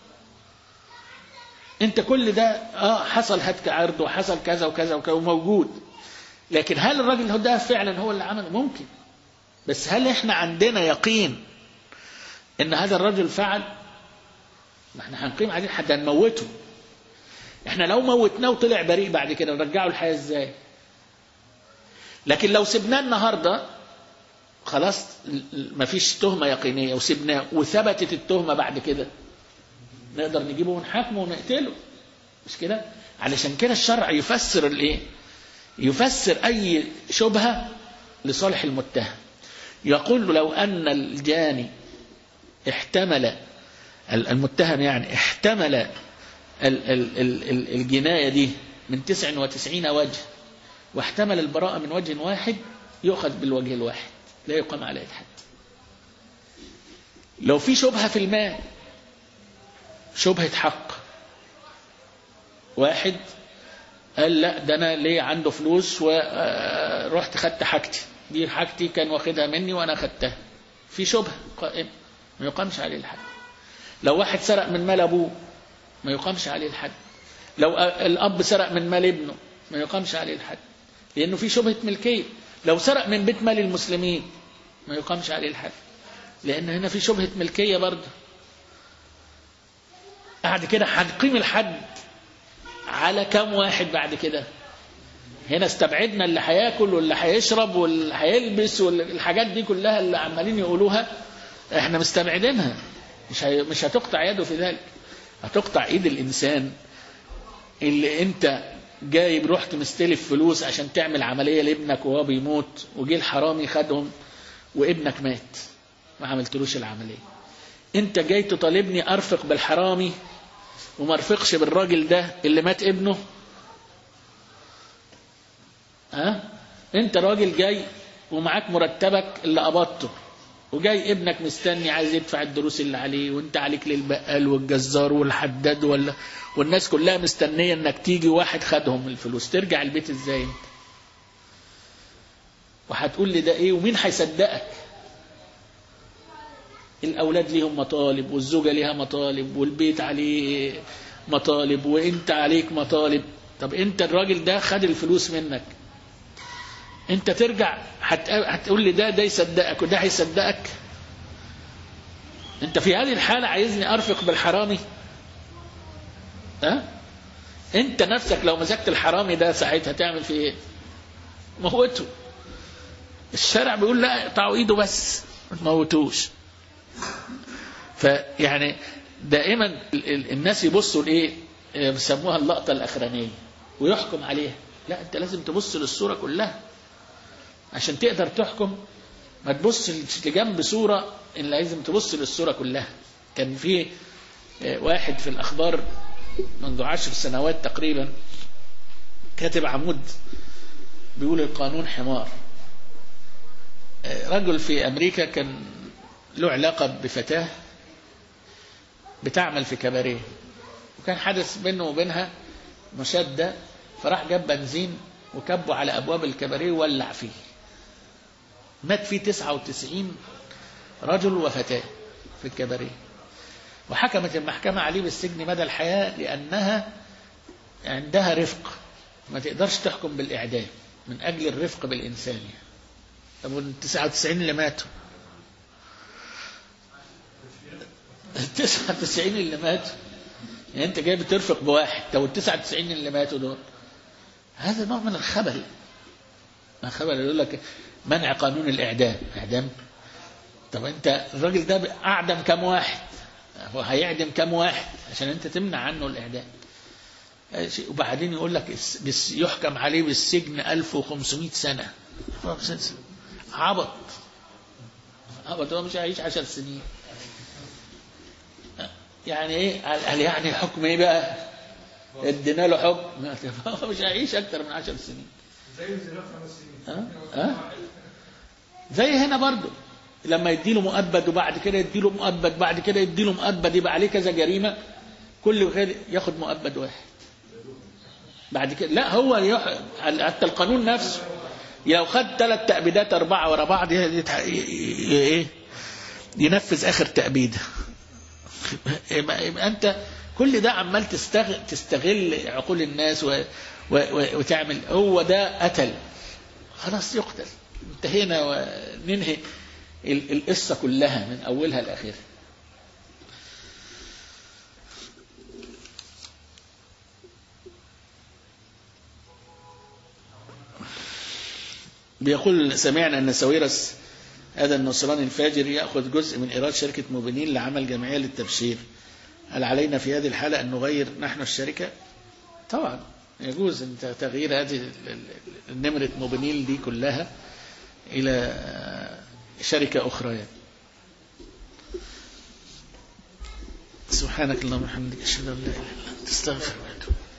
[SPEAKER 3] انت كل ده اه حصل هتك عرض وحصل كذا وكذا وكذا وموجود، لكن هل الراجل ده فعلا هو اللي عمل؟ ممكن، بس هل احنا عندنا يقين ان هذا الرجل فعل؟ ما احنا هنقيم عليه حد هنموته. احنا لو موتناه وطلع بريء بعد كده نرجعه الحياة ازاي؟ لكن لو سبناه النهارده خلاص مفيش تهمة يقينية وسبناه وثبتت التهمة بعد كده نقدر نجيبه ونحاكمه ونقتله، مش كده؟ علشان كده الشرع يفسر الايه؟ يفسر اي شبهة لصالح المتهم. يقول لو ان الجاني احتمل، المتهم يعني احتمل الجناية دي من تسع وتسعين وجه واحتمل البراءة من وجه واحد يؤخذ بالوجه الواحد لا يقام عليه الحد. لو في شبهة في المال، شبهة حق، واحد قال لا ده أنا ليه عنده فلوس ورحت خدت حاجتي، دي حاجتي كان واخدها مني وأنا خدتها، في شبهة قائمة ما يقامش عليه الحد. لو واحد سرق من مال أبوه ما يقامش عليه الحد. لو الأب سرق من مال ابنه ما يقامش عليه الحد لأنه في شبهة ملكية. لو سرق من بيت مال المسلمين ما يقامش عليه الحد لأن هنا في شبهة ملكية برضه. بعد كده هنقيم الحد على كم واحد بعد كده؟ هنا استبعدنا اللي هياكل واللي هيشرب واللي هيلبس والحاجات دي كلها اللي عمالين يقولوها احنا مستبعدينها، مش مش هتقطع يده في ذلك. هتقطع ايد الانسان اللي انت جايب رحت مستلف فلوس عشان تعمل عملية لابنك وهو بيموت وجي الحرامي خدهم وابنك مات ما عملتلوش العملية. انت جاي تطالبني ارفق بالحرامي وما ارفقش بالراجل ده اللي مات ابنه؟ ها؟ انت راجل جاي ومعاك مرتبك اللي قبضته وجاي ابنك مستني عايز يدفع الدروس اللي عليه وانت عليك للبقال والجزار والحداد ولا والناس كلها مستنية انك تيجي واحد خدهم الفلوس، ترجع البيت ازاي انت؟ وهتقول لي ده ايه ومين هيصدقك؟ الاولاد ليهم مطالب والزوجة ليها مطالب والبيت عليه مطالب وانت عليك مطالب. طب انت الراجل ده خد الفلوس منك، انت ترجع هتقول لي ده ده يصدقك وده هيصدقك؟ انت في هذه الحالة عايزني ارفق بالحرامي؟ ها؟ انت نفسك لو مسكت الحرامي ده ساعتها تعمل فيه ايه؟ موته. الشارع بيقول لا اقطعوا ايده بس ما تموتوش. فيعني دائما الناس يبصوا لايه؟ بيسموها اللقطة الاخرانية ويحكم عليها. لا انت لازم تبص للصورة كلها عشان تقدر تحكم، ما تبص لجنب صورة، إن لازم تبص للصورة كلها. كان في واحد في الأخبار منذ عشر سنوات تقريبا كاتب عمود بيقول القانون حمار. رجل في أمريكا كان له علاقة بفتاة بتعمل في كباريه وكان حدث بينه وبينها مشادة، فراح جاب بنزين وكبه على أبواب الكباريه وولع فيه، مات فيه تسعة وتسعين رجل وفتاة في الكباريه. وحكمت المحكمة عليه بالسجن مدى الحياة لأنها عندها رفق، ما تقدرش تحكم بالإعدام من أجل الرفق بالإنسانية. طب والتسعة وتسعين اللي ماتوا، التسعة وتسعين اللي ماتوا يعني أنت جاي بترفق بواحد، طب والتسعة وتسعين اللي ماتوا دول، هذا نوع من الخبل. الخبل يقول لك منع قانون الإعدام. إعدام؟ طب أنت الراجل ده أعدم كم واحد؟ هو هيعدم كم واحد عشان أنت تمنع عنه الإعدام؟ وبعدين يقول لك يحكم عليه بالسجن ألف وخمسمائة سنة. عبط عبط، هو مش هيعيش عشر سنين. يعني إيه؟ قال يعني حكم إيه بقى؟ ادينا له حكم هو مش هيعيش أكتر من عشر سنين.
[SPEAKER 4] زي الزنا خمس سنين.
[SPEAKER 3] ها؟ ها؟ زي هنا برضو لما يديله مؤبد وبعد كده يديله مؤبد بعد كده يديله مؤبد يبقى عليه كذا جريمة، كل غير ياخد مؤبد واحد بعد كده. لا هو يح... حتى القانون نفسه لو خد ثلاث تأبيدات أربعة ورا بعض يتح... ي... ي... ينفذ آخر تأبيد. يبقى أنت كل ده عمال تستغل, تستغل عقول الناس و... و... و... وتعمل. هو ده قتل خلاص يقتل، انتهينا وننهي القصة كلها من أولها لآخرها. بيقول سمعنا أن ساويرس هذا النصراني الفاجر يأخذ جزء من إيراد شركة موبينيل لعمل جمعية للتبشير، هل علينا في هذه الحالة أن نغير نحن الشركة؟ طبعا يجوز أن تغيير هذه النمرة موبينيل دي كلها إلى شركة أخرى يعني. سبحانك اللهم وبحمدك أشهد أن لا إله إلا أنت أستغفرك وأتوب